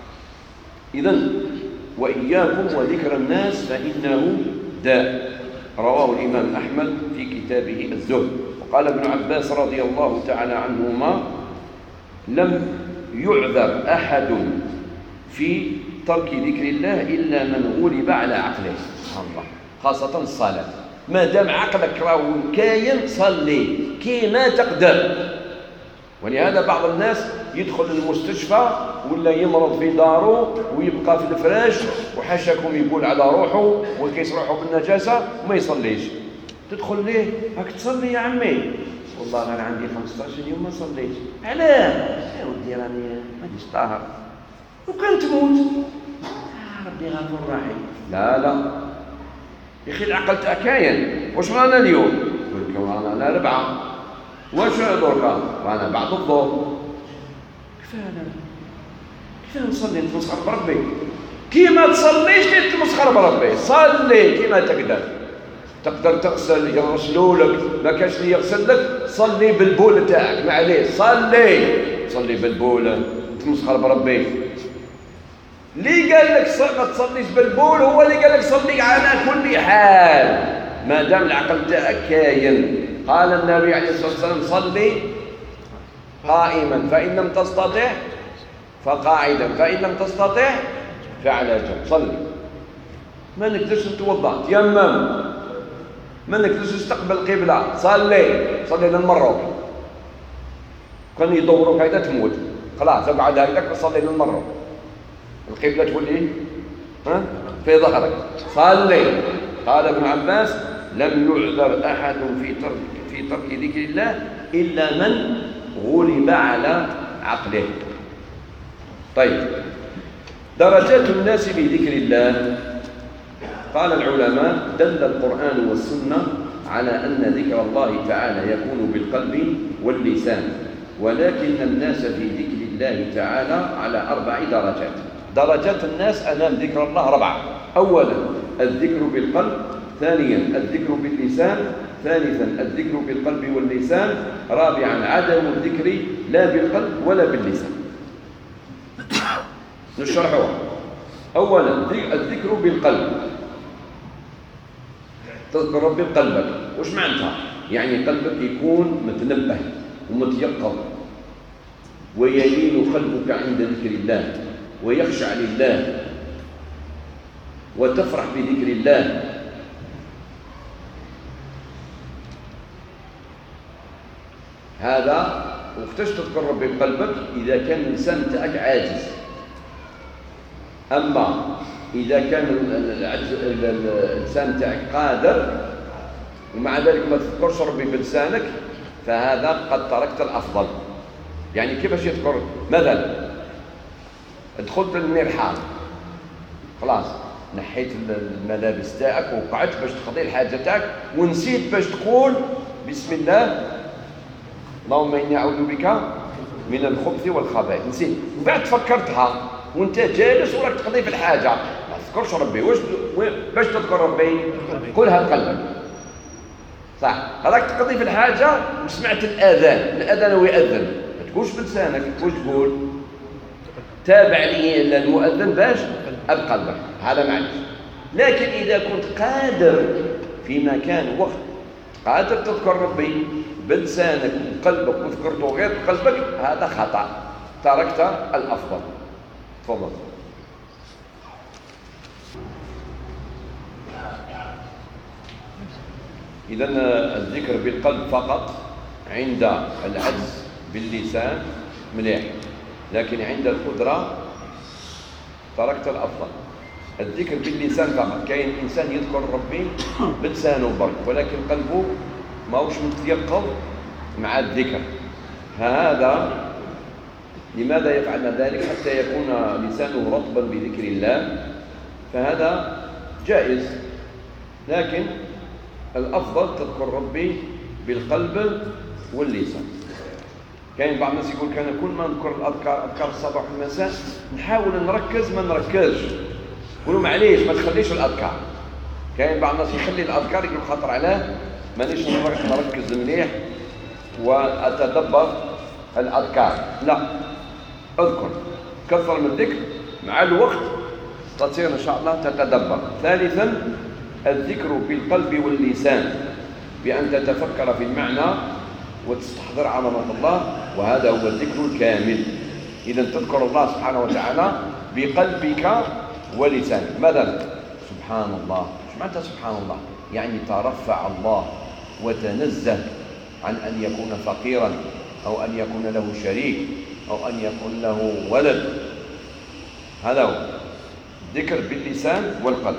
اذا واياكم وذكر الناس فانه داء. رواه الإمام أحمد في كتابه الزهد. وقال ابن عباس رضي الله تعالى عنهما لم يعذر أحد في ترك ذكر الله إلا من غلب على عقله. سبحان الله، خاصة الصلاة، ما دام عقلك راهو كاين صلي كيما تقدر. ولهذا بعض الناس يدخل المستشفى ولا يمرض في داره ويبقى في الفراش وحاشاكم يقول على روحه وكيس روحه بالنجاسه وما يصليش. تدخل ليه راك تصلي يا عمي؟ والله انا عندي خمسطاش يوم ما صليتش. علاه؟ يا ودي راني مانيش طاهر. وكان تموت آه ربي غفور رحيم. لا لا يا اخي العقل تاع كاين. واش رانا اليوم؟ يقول لك رانا ربعه. واش دركا؟ رانا بعد الظهر. كيفاه كيفاه نصلي نتمسخر بربي؟ كي ما تصليش تتمسخر بربي، صلي كيما تقدر. تقدر تغسل يغسلوا لك، ما كاش اللي يغسل لك صلي بالبول تاعك معليش، صلي صلي بالبول تتمسخر بربي. اللي قال لك ما تصليش بالبول هو اللي قال لك صلي على كل حال ما دام العقل تاعك كاين. قال النبي عليه الصلاه والسلام صلي قائما فإن لم تستطع فقاعدا فإن لم تستطع فعلى جنب. صلي ما نقدرش نتوضا تيمم، ما نقدرش نستقبل القبلة صلي صلي للمرة. كان يدوروك هيدا تموت خلاص اقعد هكذاك صلي للمرة، القبلة تولي ها في ظهرك صلي. قال ابن عباس لم يعذر أحد في ترك في ترك ذكر الله إلا من غلب على عقله. طيب درجات الناس في ذكر الله. قال العلماء دل القرآن والسنة على أن ذكر الله تعالى يكون بالقلب واللسان، ولكن الناس في ذكر الله تعالى على أربع درجات. درجات الناس أمام ذكر الله أربعة. أولا الذكر بالقلب، ثانيا الذكر باللسان، ثالثا الذكر بالقلب واللسان، رابعا عدم الذكر لا بالقلب ولا باللسان. نشرحه. أولا الذكر بالقلب، تذكر ربي بقلبك. وش معناتها؟ يعني قلبك يكون متنبه ومتيقظ ويلين قلبك عند ذكر الله ويخشع لله وتفرح بذكر الله. هذا وقتاش تذكر ربي بقلبك؟ إذا كان الإنسان تاعك عاجز. أما إذا كان الإنسان تاعك قادر ومع ذلك ما تذكرش ربي بلسانك فهذا قد تركت الأفضل. يعني كيفاش يذكر؟ مثلا دخلت للمرحاض خلاص نحيت الملابس تاعك وقعدت باش تقضي الحاجة تاعك ونسيت باش تقول بسم الله اللهم إني أعوذ بك من الخبث والخبائث، نسيت. وبعد تفكرتها وانت جالس وراك تقضي في الحاجة ما تذكرش ربي. واش باش تذكر ربي قولها بقلبك. صح، هذاك تقضي في الحاجة وسمعت الأذان، الأذان هو يأذن، ما تقولش بلسانك، واش تقول؟ تابع لي المؤذن باش بقلبك، هذا معلش. لكن إذا كنت قادر في مكان وقت قادر تذكر ربي بلسانك وقلبك وذكرته غير بقلبك، هذا خطأ، تركت الأفضل. تفضل. إذن الذكر بالقلب فقط عند العجز باللسان مليح، لكن عند القدرة تركت الأفضل. الذكر باللسان فقط، كاين إنسان يذكر ربي بلسانه برك ولكن قلبه ماهوش متيقظ مع الذكر، هذا لماذا يفعل ذلك؟ حتى يكون لسانه رطبا بذكر الله، فهذا جائز، لكن الأفضل تذكر ربي بالقلب واللسان. كاين بعض الناس يقول كان كل ما نذكر الأذكار أذكار الصباح والمساء نحاول نركز ما نركزش، يقولوا معليش ما تخليش الأذكار. كاين بعض الناس يخلي الأذكار يقول خاطر علاه مانيش نركز مليح وأتدبر الأذكار. لا، اذكر، كثر من الذكر، مع الوقت تصير إن شاء الله تتدبر. ثالثا الذكر بالقلب واللسان، بأن تتفكر في المعنى وتستحضر عظمة الله، وهذا هو الذكر الكامل. إذا تذكر الله سبحانه وتعالى بقلبك ولسانك. مثلا سبحان الله، ايش معنى سبحان الله؟ يعني ترفع الله وتنزه عن أن يكون فقيرا أو أن يكون له شريك أو أن يكون له ولد. هذا هو ذكر باللسان والقلب.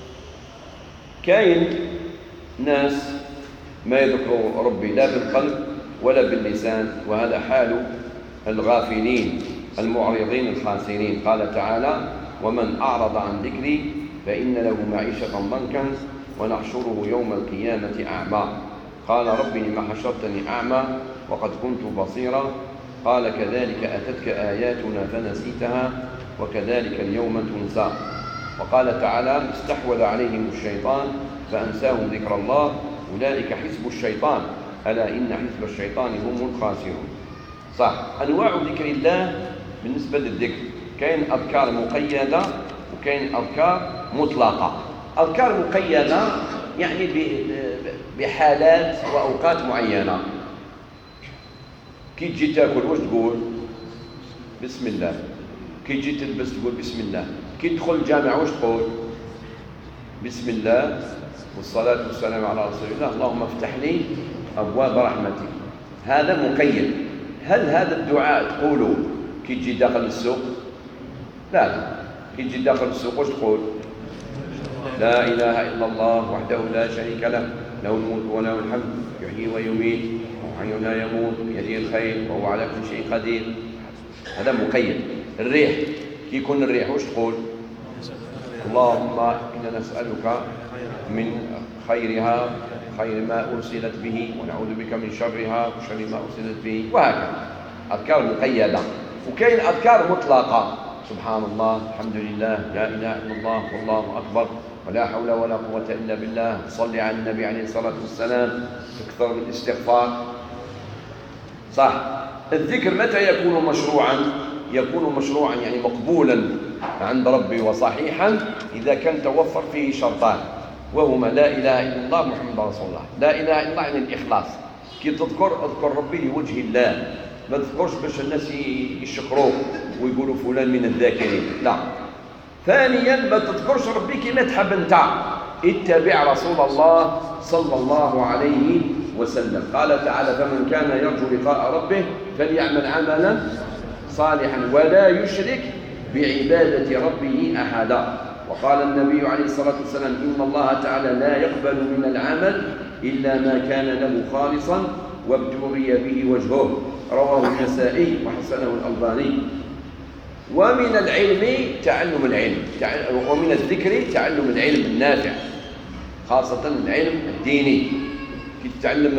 كاين ناس ما يذكروا ربي لا بالقلب ولا باللسان، وهذا حال الغافلين المعرضين الخاسرين. قال تعالى: ومن أعرض عن ذكري فإن له معيشة ضنكا ونحشره يوم القيامة أعمى. قال رب لم حشرتني أعمى وقد كنت بصيرا. قال كذلك أتتك آياتنا فنسيتها وكذلك اليوم تنسى. وقال تعالى: استحوذ عليهم الشيطان فأنساهم ذكر الله أولئك حزب الشيطان ألا إن حزب الشيطان هم الخاسرون. صح، أنواع ذكر الله بالنسبة للذكر كاين أذكار مقيدة وكاين أذكار مطلقة. أذكار مقيدة يعني بحالات وأوقات معينة. كي تجي تاكل واش تقول؟ بسم الله. كي تجي تلبس تقول بسم الله. كي تدخل الجامع واش تقول؟ بسم الله والصلاة والسلام على رسول الله اللهم افتح لي أبواب رحمتك. هذا مقيد. هل هذا الدعاء تقوله كي تجي داخل السوق؟ لا لا، كي تجي داخل السوق واش تقول؟ لا إله إلا الله وحده لا شريك له له الملك وله الحمد يحيي ويميت وحي لا يموت بيده الخير وهو على كل شيء قدير. هذا مقيد. الريح كي يكون الريح واش تقول؟ اللهم إنا نسألك من خيرها خير ما أرسلت به ونعوذ بك من شرها وشر ما أرسلت به، وهكذا. أذكار مقيدة. وكاين أذكار مطلقة: سبحان الله، الحمد لله، لا إله إلا الله، والله أكبر، ولا حول ولا قوة إلا بالله. صلي على النبي عليه الصلاة والسلام، تكثر من الاستغفار. صح. الذكر متى يكون مشروعا؟ يكون مشروعا يعني مقبولا عند ربي وصحيحا إذا كان توفر فيه شرطان، وهما لا إله إلا الله محمد رسول الله. لا إله إلا الله يعني الإخلاص. كي تذكر اذكر ربي لوجه الله، ما تذكرش باش الناس يشكروك ويقولوا فلان من الذاكرين، لا. ثانيا ما تذكرش ربي كما تحب انت، اتبع رسول الله صلى الله عليه وسلم. قال تعالى: فمن كان يرجو لقاء ربه فليعمل عملا صالحا ولا يشرك بعبادة ربه أحدا. وقال النبي عليه الصلاة والسلام: إن الله تعالى لا يقبل من العمل إلا ما كان له خالصا وابتغي به وجهه. رواه النسائي وحسنه الألباني. ومن العلم تعلم العلم، ومن الذكر تعلم العلم النافع، خاصة العلم الديني. كي تتعلم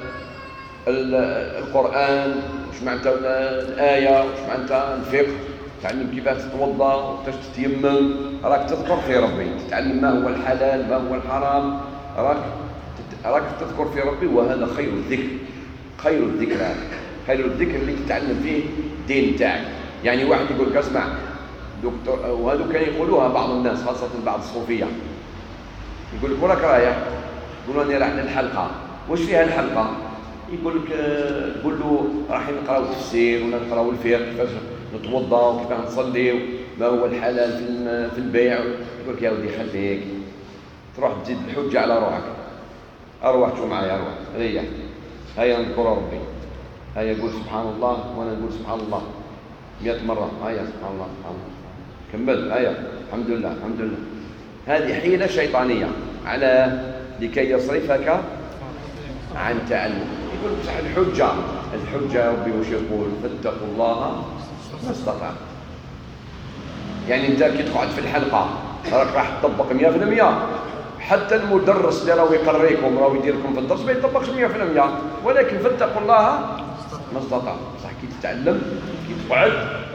القرآن وش معناتها الآية وش معناتها الفقه تعلم كيف تتوضا وكيفاش تتيمم، راك تذكر في ربي، تتعلم ما هو الحلال ما هو الحرام، راك راك تذكر في ربي، وهذا خير الذكر. خير الذكر هذا خير الذكر اللي تتعلم فيه الدين تاعك. يعني واحد يقول لك اسمع دكتور، وهذو كانوا يقولوها بعض الناس خاصة بعض الصوفية، يقول لك وراك رايح، يقولوا أنا راح للحلقة، واش فيها الحلقة؟ يقول لك تقول له راح نقراو التفسير ولا نقراو الفقه، كيفاش نتوضا وكيفاش نصلي، ما هو الحلال في في البيع. يقول لك يا ودي خليك تروح تزيد الحجة على روحك، أروح شو معايا، أروح ريح، هيا نذكر ربي، هيا قول سبحان الله وأنا نقول سبحان الله مئة مرة، هيا سبحان الله سبحان الله، كمل، هيا الحمد لله الحمد لله. هذه حيلة شيطانية على لكي يصرفك عن تعلم. يقول بصح الحجة الحجة يا ربي وش يقول؟ فاتقوا الله ما استطعتم. يعني انت كي تقعد في الحلقة راك راح تطبق مئة في المئة، حتى المدرس اللي راهو يقريكم راهو يدير لكم في الدرس ما يطبقش مئة في المئة، ولكن فاتقوا الله ما استطعتم. بصح كي تتعلم كي تقعد.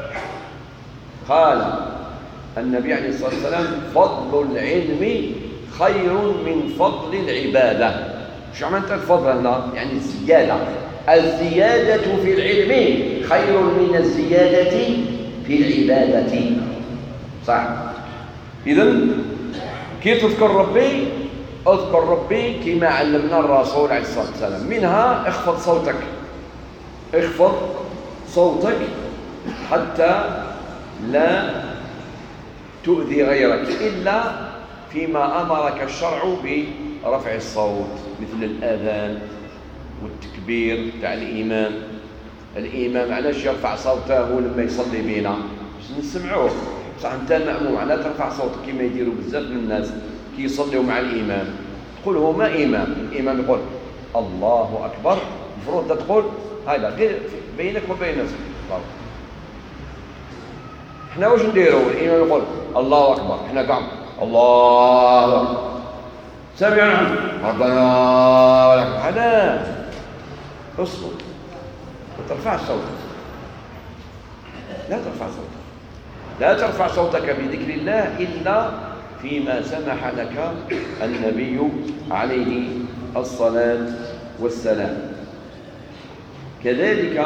قال النبي عليه الصلاة والسلام فضل العلم خير من فضل العبادة. شو معناتها الفضل هنا؟ يعني الزيادة. الزيادة في العلم خير من الزيادة في العبادة. صح؟ إذن كي تذكر ربي اذكر ربي كما علمنا الرسول عليه الصلاة والسلام. منها اخفض صوتك، اخفض صوتك حتى لا تؤذي غيرك، إلا فيما أمرك الشرع برفع الصوت، مثل الآذان والتكبير تاع الإمام. الإمام علاش يرفع صوته لما يصلي بينا؟ باش نسمعوه. بصح أنت مأموم على ترفع صوتك كما يديروا بزاف من الناس كي يصليوا مع الإمام، تقول هو ما إمام، الإمام يقول الله أكبر، المفروض تقول هذا غير بينك وبين نفسك. احنا واش نديروا؟ الإمام يقول الله أكبر، احنا قاعد الله أكبر سمعنا ربنا ولك الحمد. هذا اصبر، ما ترفعش صوتك، لا ترفع صوتك، لا ترفع صوتك بذكر الله إلا فيما سمح لك النبي عليه الصلاة والسلام. كذلك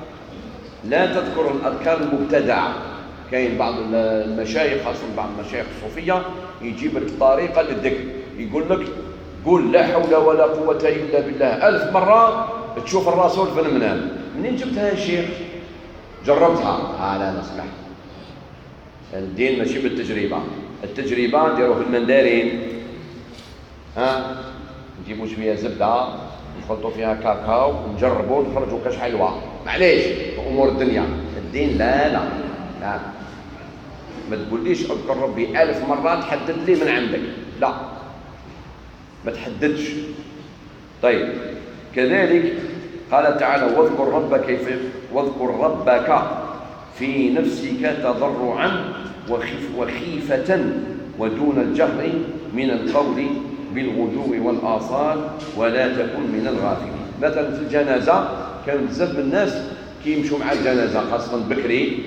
لا تذكر الأذكار المبتدعة. كاين بعض المشايخ خاصة بعض المشايخ الصوفية يجيب لك طريقة للذكر، يقول لك قول لا حول ولا قوة إلا بالله ألف مرة تشوف الرسول في المنام. منين جبتها يا شيخ؟ جربتها؟ آه لا لا سمح، الدين ماشي بالتجربة، التجربة نديروه في المندارين، ها نجيبوا شوية زبدة نخلطوا فيها كاكاو ونجربوا نخرجوا كاش حلوة، معليش في أمور الدنيا. الدين لا لا لا، ما تقوليش اذكر ربي ألف مرة تحدد لي من عندك، لا ما تحددش. طيب كذلك قال تعالى واذكر ربك كيف واذكر ربك في نفسك تضرعا وخيفة ودون الجهر من القول بالغدو والآصال ولا تكن من الغافلين. مثلا في الجنازة كان بزاف من الناس كي يمشوا مع الجنازة خاصة بكري،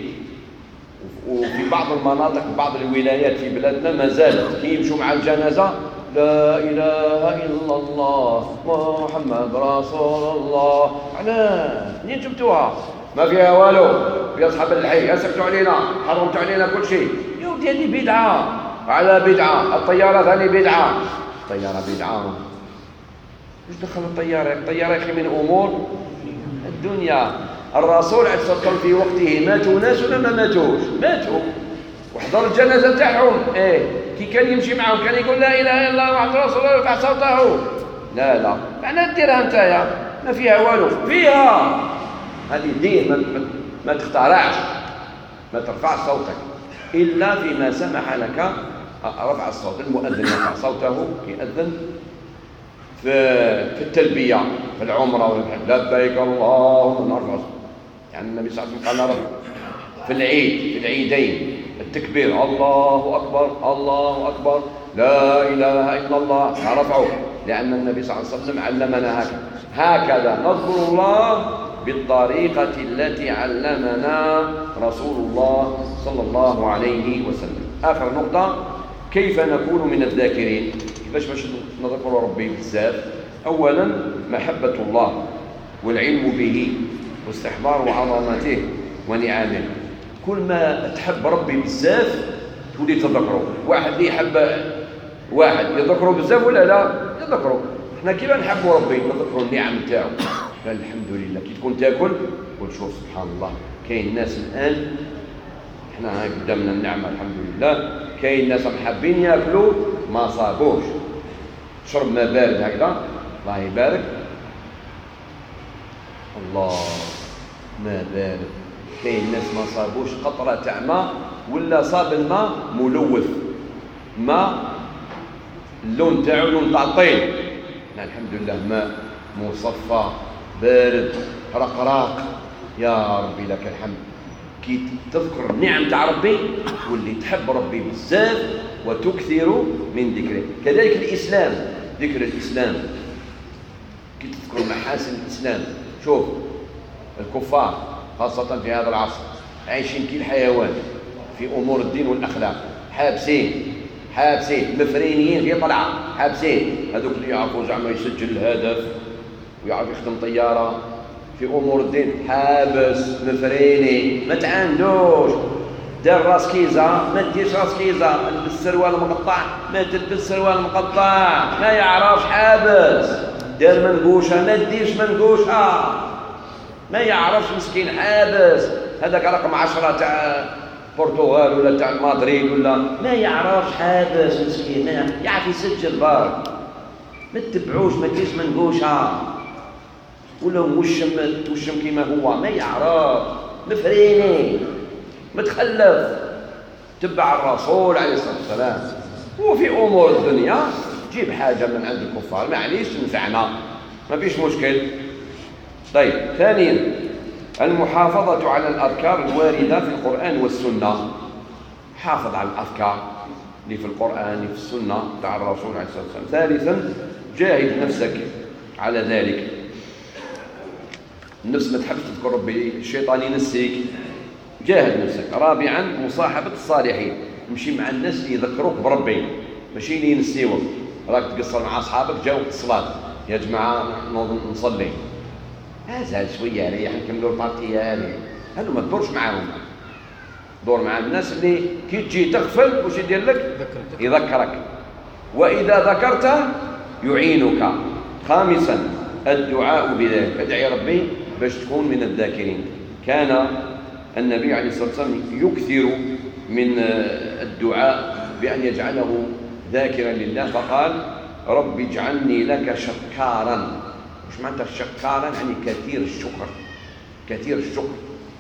وفي بعض المناطق بعض الولايات في بلادنا ما زالت كي يمشوا مع الجنازة لا إله إلا الله محمد رسول الله. علاش؟ منين جبتوها؟ ما فيها والو، يا أصحاب الحي أسكتوا علينا، حرمتوا علينا كل شيء. يا ودي هذه بدعة على بدعة. الطيارة هذه بدعة، الطيارة بدعة. واش دخل الطيارة؟ الطيارة يا أخي من أمور الدنيا. الرسول عليه الصلاة والسلام في وقته ماتوا ناس ولا ما ماتوش؟ ماتوا، وحضر الجنازة تاعهم. ايه كي كان يمشي معهم كان يقول لا اله الا الله محمد رسول الله ويرفع صوته. لا لا معنى ديرها نتايا ما فيها والو، فيها هذه دين ما, ما تخترعش. ما ترفعش صوتك الا فيما سمح لك رفع الصوت. المؤذن يرفع صوته يأذن في في التلبية في العمرة والحج، لبيك اللهم نرفع صوت. يعني النبي صلى الله عليه وسلم قال رفع في العيد في العيدين التكبير الله أكبر الله أكبر لا إله إلا الله رفعه، لأن النبي صلى الله عليه وسلم علمنا هكذا هكذا نذكر الله بالطريقة التي علمنا رسول الله صلى الله عليه وسلم. آخر نقطة، كيف نكون من الذاكرين؟ كيفاش باش نذكر ربي بزاف؟ أولا محبة الله والعلم به واستحضار عظمته ونعمه. كل ما تحب ربي بزاف تولي تذكره. واحد اللي يحب واحد يذكره بزاف ولا لا؟ يذكره. احنا كيف نحبوا ربي؟ نذكروا النعم تاعو. قال الحمد لله. كي تكون تاكل قول شوف سبحان الله، كاين ناس الان احنا هاي قدامنا النعمه الحمد لله، كاين ناس محابين ياكلوا ما صابوش، شرب ما بارد هكذا الله يبارك، الله ما بارد. كاين ناس ما صابوش قطره تاع ماء ولا صاب الماء ملوث، ماء اللون تاعو لون تاع الطين. الحمد لله ماء مصفى بارد رقراق، يا ربي لك الحمد. كي تذكر النعم تاع ربي واللي تحب ربي بزاف وتكثر من ذكره. كذلك الإسلام، ذكر الإسلام، كي تذكر محاسن الإسلام. شوف الكفار خاصة في هذا العصر عايشين كالحيوان في أمور الدين والأخلاق، حابسين حابسين مفرينيين في طلعة، حابسين. هذوك اللي يعرفوا زعما يسجل الهدف ويعرف يخدم طيارة في أمور الدين حابس مفريني، ما تعاندوش. دار راس كيزة ما تديرش راس كيزة، تلبس سروال مقطع ما تلبس سروال مقطع، ما يعرفش حابس. دار منقوشة ما تديرش منقوشة، ما يعرفش مسكين حابس. هذاك رقم عشرة تاع البرتغال ولا تاع مدريد ولا ما يعرفش حابس مسكين، ما يعرف يسجل بارك. ما تتبعوش ما تديرش منقوشة ولا موشم توشم كيما هو، ما يعرف مفريني متخلف. تبع الرسول عليه الصلاة والسلام. وفي أمور الدنيا جيب حاجة من عند الكفار معليش تنفعنا، ما فيش مشكل. طيب ثانيا المحافظة على الأذكار الواردة في القرآن والسنة. حافظ على الأذكار اللي في القرآن اللي في السنة تاع الرسول عليه الصلاة والسلام. ثالثا جاهد نفسك على ذلك. النفس ما تحبش تذكر ربي، الشيطان ينسيك، جاهد نفسك. رابعا مصاحبة الصالحين، امشي مع الناس اللي يذكروك بربي ماشي اللي ينسيوك. راك تقصر مع اصحابك جاو الصلاة، يا جماعة نوض نصلي، هذا شوية ريح نكملوا البارتية هذه. هذو ما تدورش معاهم، دور مع الناس اللي كي تجي تغفل واش يدير لك؟ يذكرك، وإذا ذكرته يعينك. خامسا الدعاء بذلك، ادعي ربي باش تكون من الذاكرين. كان النبي عليه الصلاة والسلام يكثر من الدعاء بأن يجعله ذاكرا لله، فقال رب اجعلني لك شكارا. وش معنى شكارا؟ يعني كثير الشكر، كثير الشكر.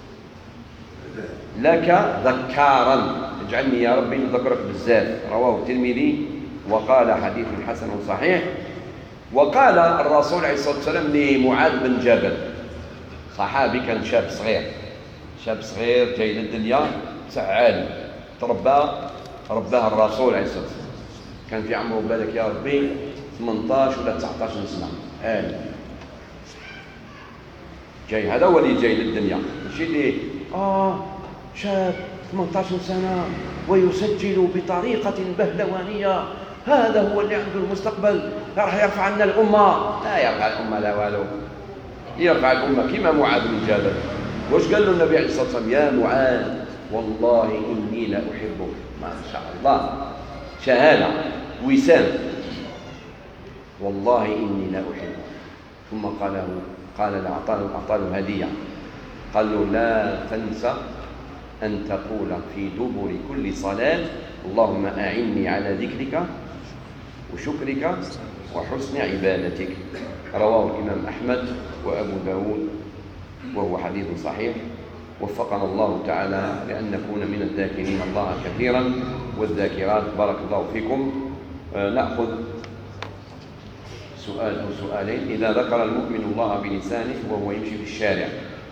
لك ذكارا، اجعلني يا ربي نذكرك بزاف. رواه الترمذي وقال حديث حسن صحيح. وقال الرسول عليه الصلاة والسلام لمعاذ بن جبل، صحابي كان شاب صغير، شاب صغير جاي للدنيا سعال، تربى رباه الرسول عليه الصلاة والسلام، كان في عمره بالك يا ربي ثمانية عشر ولا تسعة عشر سنة. آل جاي، هذا هو اللي جاي للدنيا، ماشي اللي آه شاب ثمانية عشر سنة ويسجل بطريقة بهلوانية، هذا هو اللي عنده المستقبل، راح يرفع عنا الأمة. لا يرفع الأمة لا والو، يرفع الأمة كما معاذ بن جبل. وش قال له النبي عليه الصلاة والسلام؟ يا معاذ والله إني لا أحبك. ما شاء الله، شهادة وسام، والله إني لا أحبك. ثم قال له قال له أعطاه هدية، قال له لا تنسى أن تقول في دبر كل صلاة اللهم أعني على ذكرك وشكرك وحسن عبادتك. رواه الإمام أحمد وأبو داود وهو حديث صحيح. وفقنا الله تعالى لأن نكون من الذاكرين الله كثيرا والذاكرات. بارك الله فيكم. آه نأخذ سؤال أو سؤالين. إذا ذكر المؤمن الله بلسانه وهو يمشي في الشارع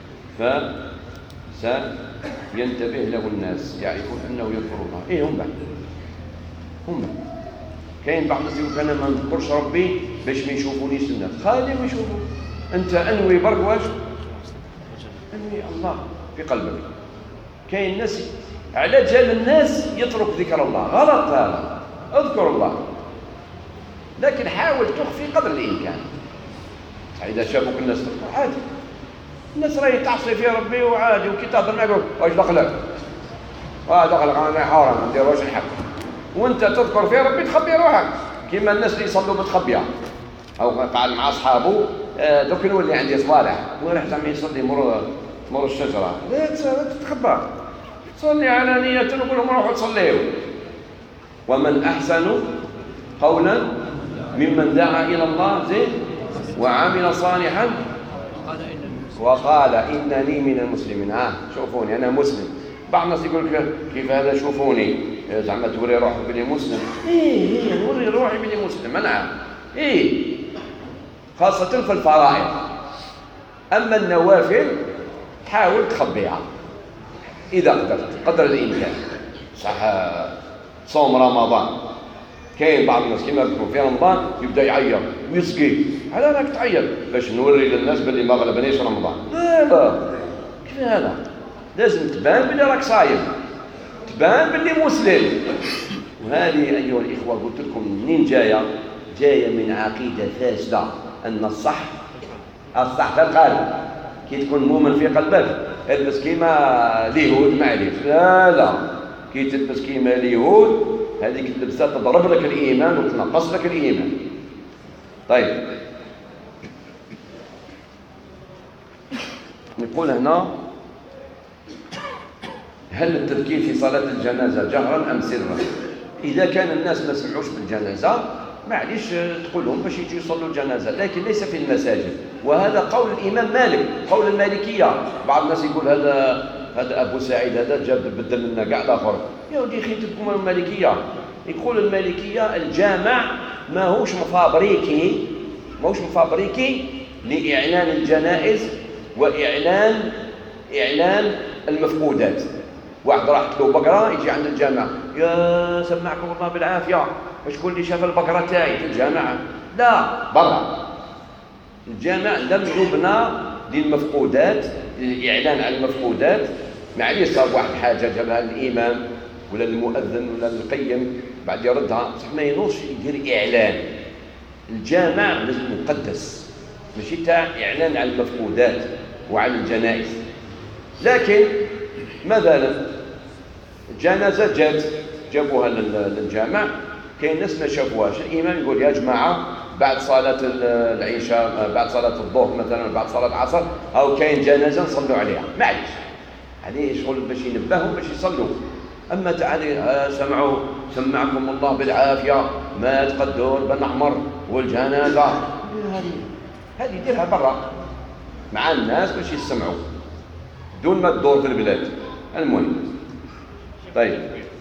فسينتبه له الناس يعرفون أنه يذكر الله. إيه هم بعد هم كاين بعض الناس يقول أنا ما نذكرش ربي باش ما يشوفونيش الناس. خليهم يشوفوا، أنت أنوي برك واش الله في قلبك. كاين الناس على جال الناس يترك ذكر الله، غلط هذا. اذكر الله لكن حاول تخفي قدر الامكان. اذا شافوك الناس تذكر عادي، الناس راهي تعصي في ربي وعادي، وكي تهضر معك واش دخلك؟ اه دخلك انا حرام ما نديروش الحق، وانت تذكر في ربي تخبي روحك كيما الناس اللي يصلوا متخبيه، او قاعد مع اصحابه آه دوك نولي عندي صوالح وراح زعما يصلي مر مر الشجره، لا تتخبى، صلي على نية نقول لهم روحوا تصليوا. ومن احسن قولا ممن دعا الى الله زين وعمل صالحا وقال انني من المسلمين. ها شوفوني انا مسلم. بعض الناس يقول لك كيف هذا شوفوني زعما توري روحك بلي مسلم. ايه ايه نوري روحي بلي مسلم انا ايه، خاصة في الفرائض. اما النوافل حاول تخبيها اذا قدرت قدر الامكان. صح صوم رمضان كاين بعض الناس كيما يكون في رمضان يبدا يعيط ويسقي، على راك تعيط باش نوري للناس بلي ما غلبنيش رمضان؟ لا لا كيف هذا؟ لازم تبان بلي راك صايم، تبان بلي مسلم. وهذه ايها الاخوه قلت لكم منين جايه؟ جايه من عقيده فاسده ان الصح الصح في القلب. كي تكون مؤمن في قلبك البس كيما اليهود معليش، لا لا كي تلبس كيما اليهود هذيك اللبسه تضرب لك الايمان وتنقص لك الايمان. طيب نقول هنا هل التذكير في صلاة الجنازة جهرا أم سرا؟ إذا كان الناس ما سمعوش بالجنازة معليش تقول لهم باش يجوا يصلوا الجنازة، لكن ليس في المساجد. وهذا قول الإمام مالك، قول المالكية. بعض الناس يقول هذا هذا أبو سعيد هذا جاب بدل لنا كاع الآخر. يا ودي خيتكم المالكية. يقول المالكية الجامع ماهوش مفابريكي ماهوش مفابريكي لإعلان الجنائز وإعلان إعلان المفقودات. واحد راحت له بقرة يجي عند الجامع، يا سمعكم الله بالعافية شكون اللي شاف البقرة تاعي في الجامع؟ لا برا. الجامع لم يبنى للمفقودات، للإعلان عن المفقودات. معليش صار واحد حاجة جابها الإمام ولا المؤذن ولا القيم بعد يردها، بصح ما ينوضش يدير إعلان. الجامع لازم مقدس، ماشي تاع إعلان عن المفقودات وعن الجنائز. لكن مثلا الجنازة جات جابوها للجامع، كاين ناس ما شافوهاش، الإمام يقول يا جماعة بعد صلاة العشاء بعد صلاة الظهر مثلا بعد صلاة العصر أو كاين جنازة نصلوا عليها، معليش هذه شغل باش ينبهوا باش يصلوا. أما تعالي سمعوا سمعكم الله بالعافية مات قدور بن أحمر والجنازة، هذه هذه ديرها برا مع الناس باش يسمعوا دون ما تدور في البلاد. المهم طيب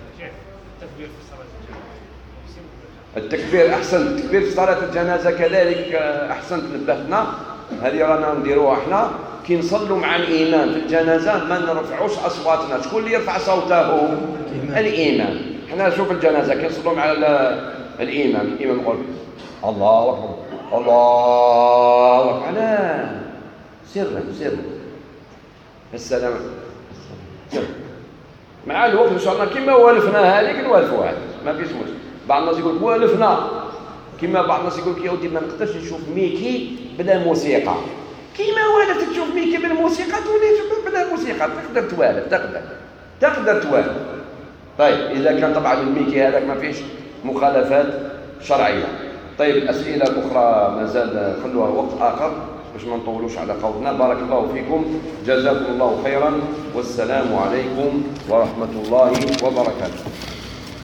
التكبير أحسن، التكبير في صلاة الجنازة كذلك أحسنت نبهتنا، هذه رانا نديروها احنا كي نصلوا مع الإمام في الجنازة ما نرفعوش أصواتنا. شكون اللي يرفع صوته؟ الإمام. احنا نشوف الجنازة كي نصلوا مع الإمام، الإمام يقول الله أكبر الله أكبر على سرا سرا السلام سرا. مع الوقت إن شاء الله كما والفنا هذيك نوالفوا هذه ما فيش مشكل. بعض الناس يقول والفنا كما بعض الناس يقول يا ودي ما نقدرش نشوف ميكي بلا موسيقى. كيما والف تشوف ميكي بلا موسيقى تولي بلا موسيقى تقدر توالف تقدر تقدر توالف. طيب إذا كان طبعا الميكي هذاك ما فيش مخالفات شرعية. طيب الأسئلة الأخرى مازال خلوها وقت آخر باش ما نطولوش على قولنا. بارك الله فيكم، جزاكم الله خيرا، والسلام عليكم ورحمة الله وبركاته.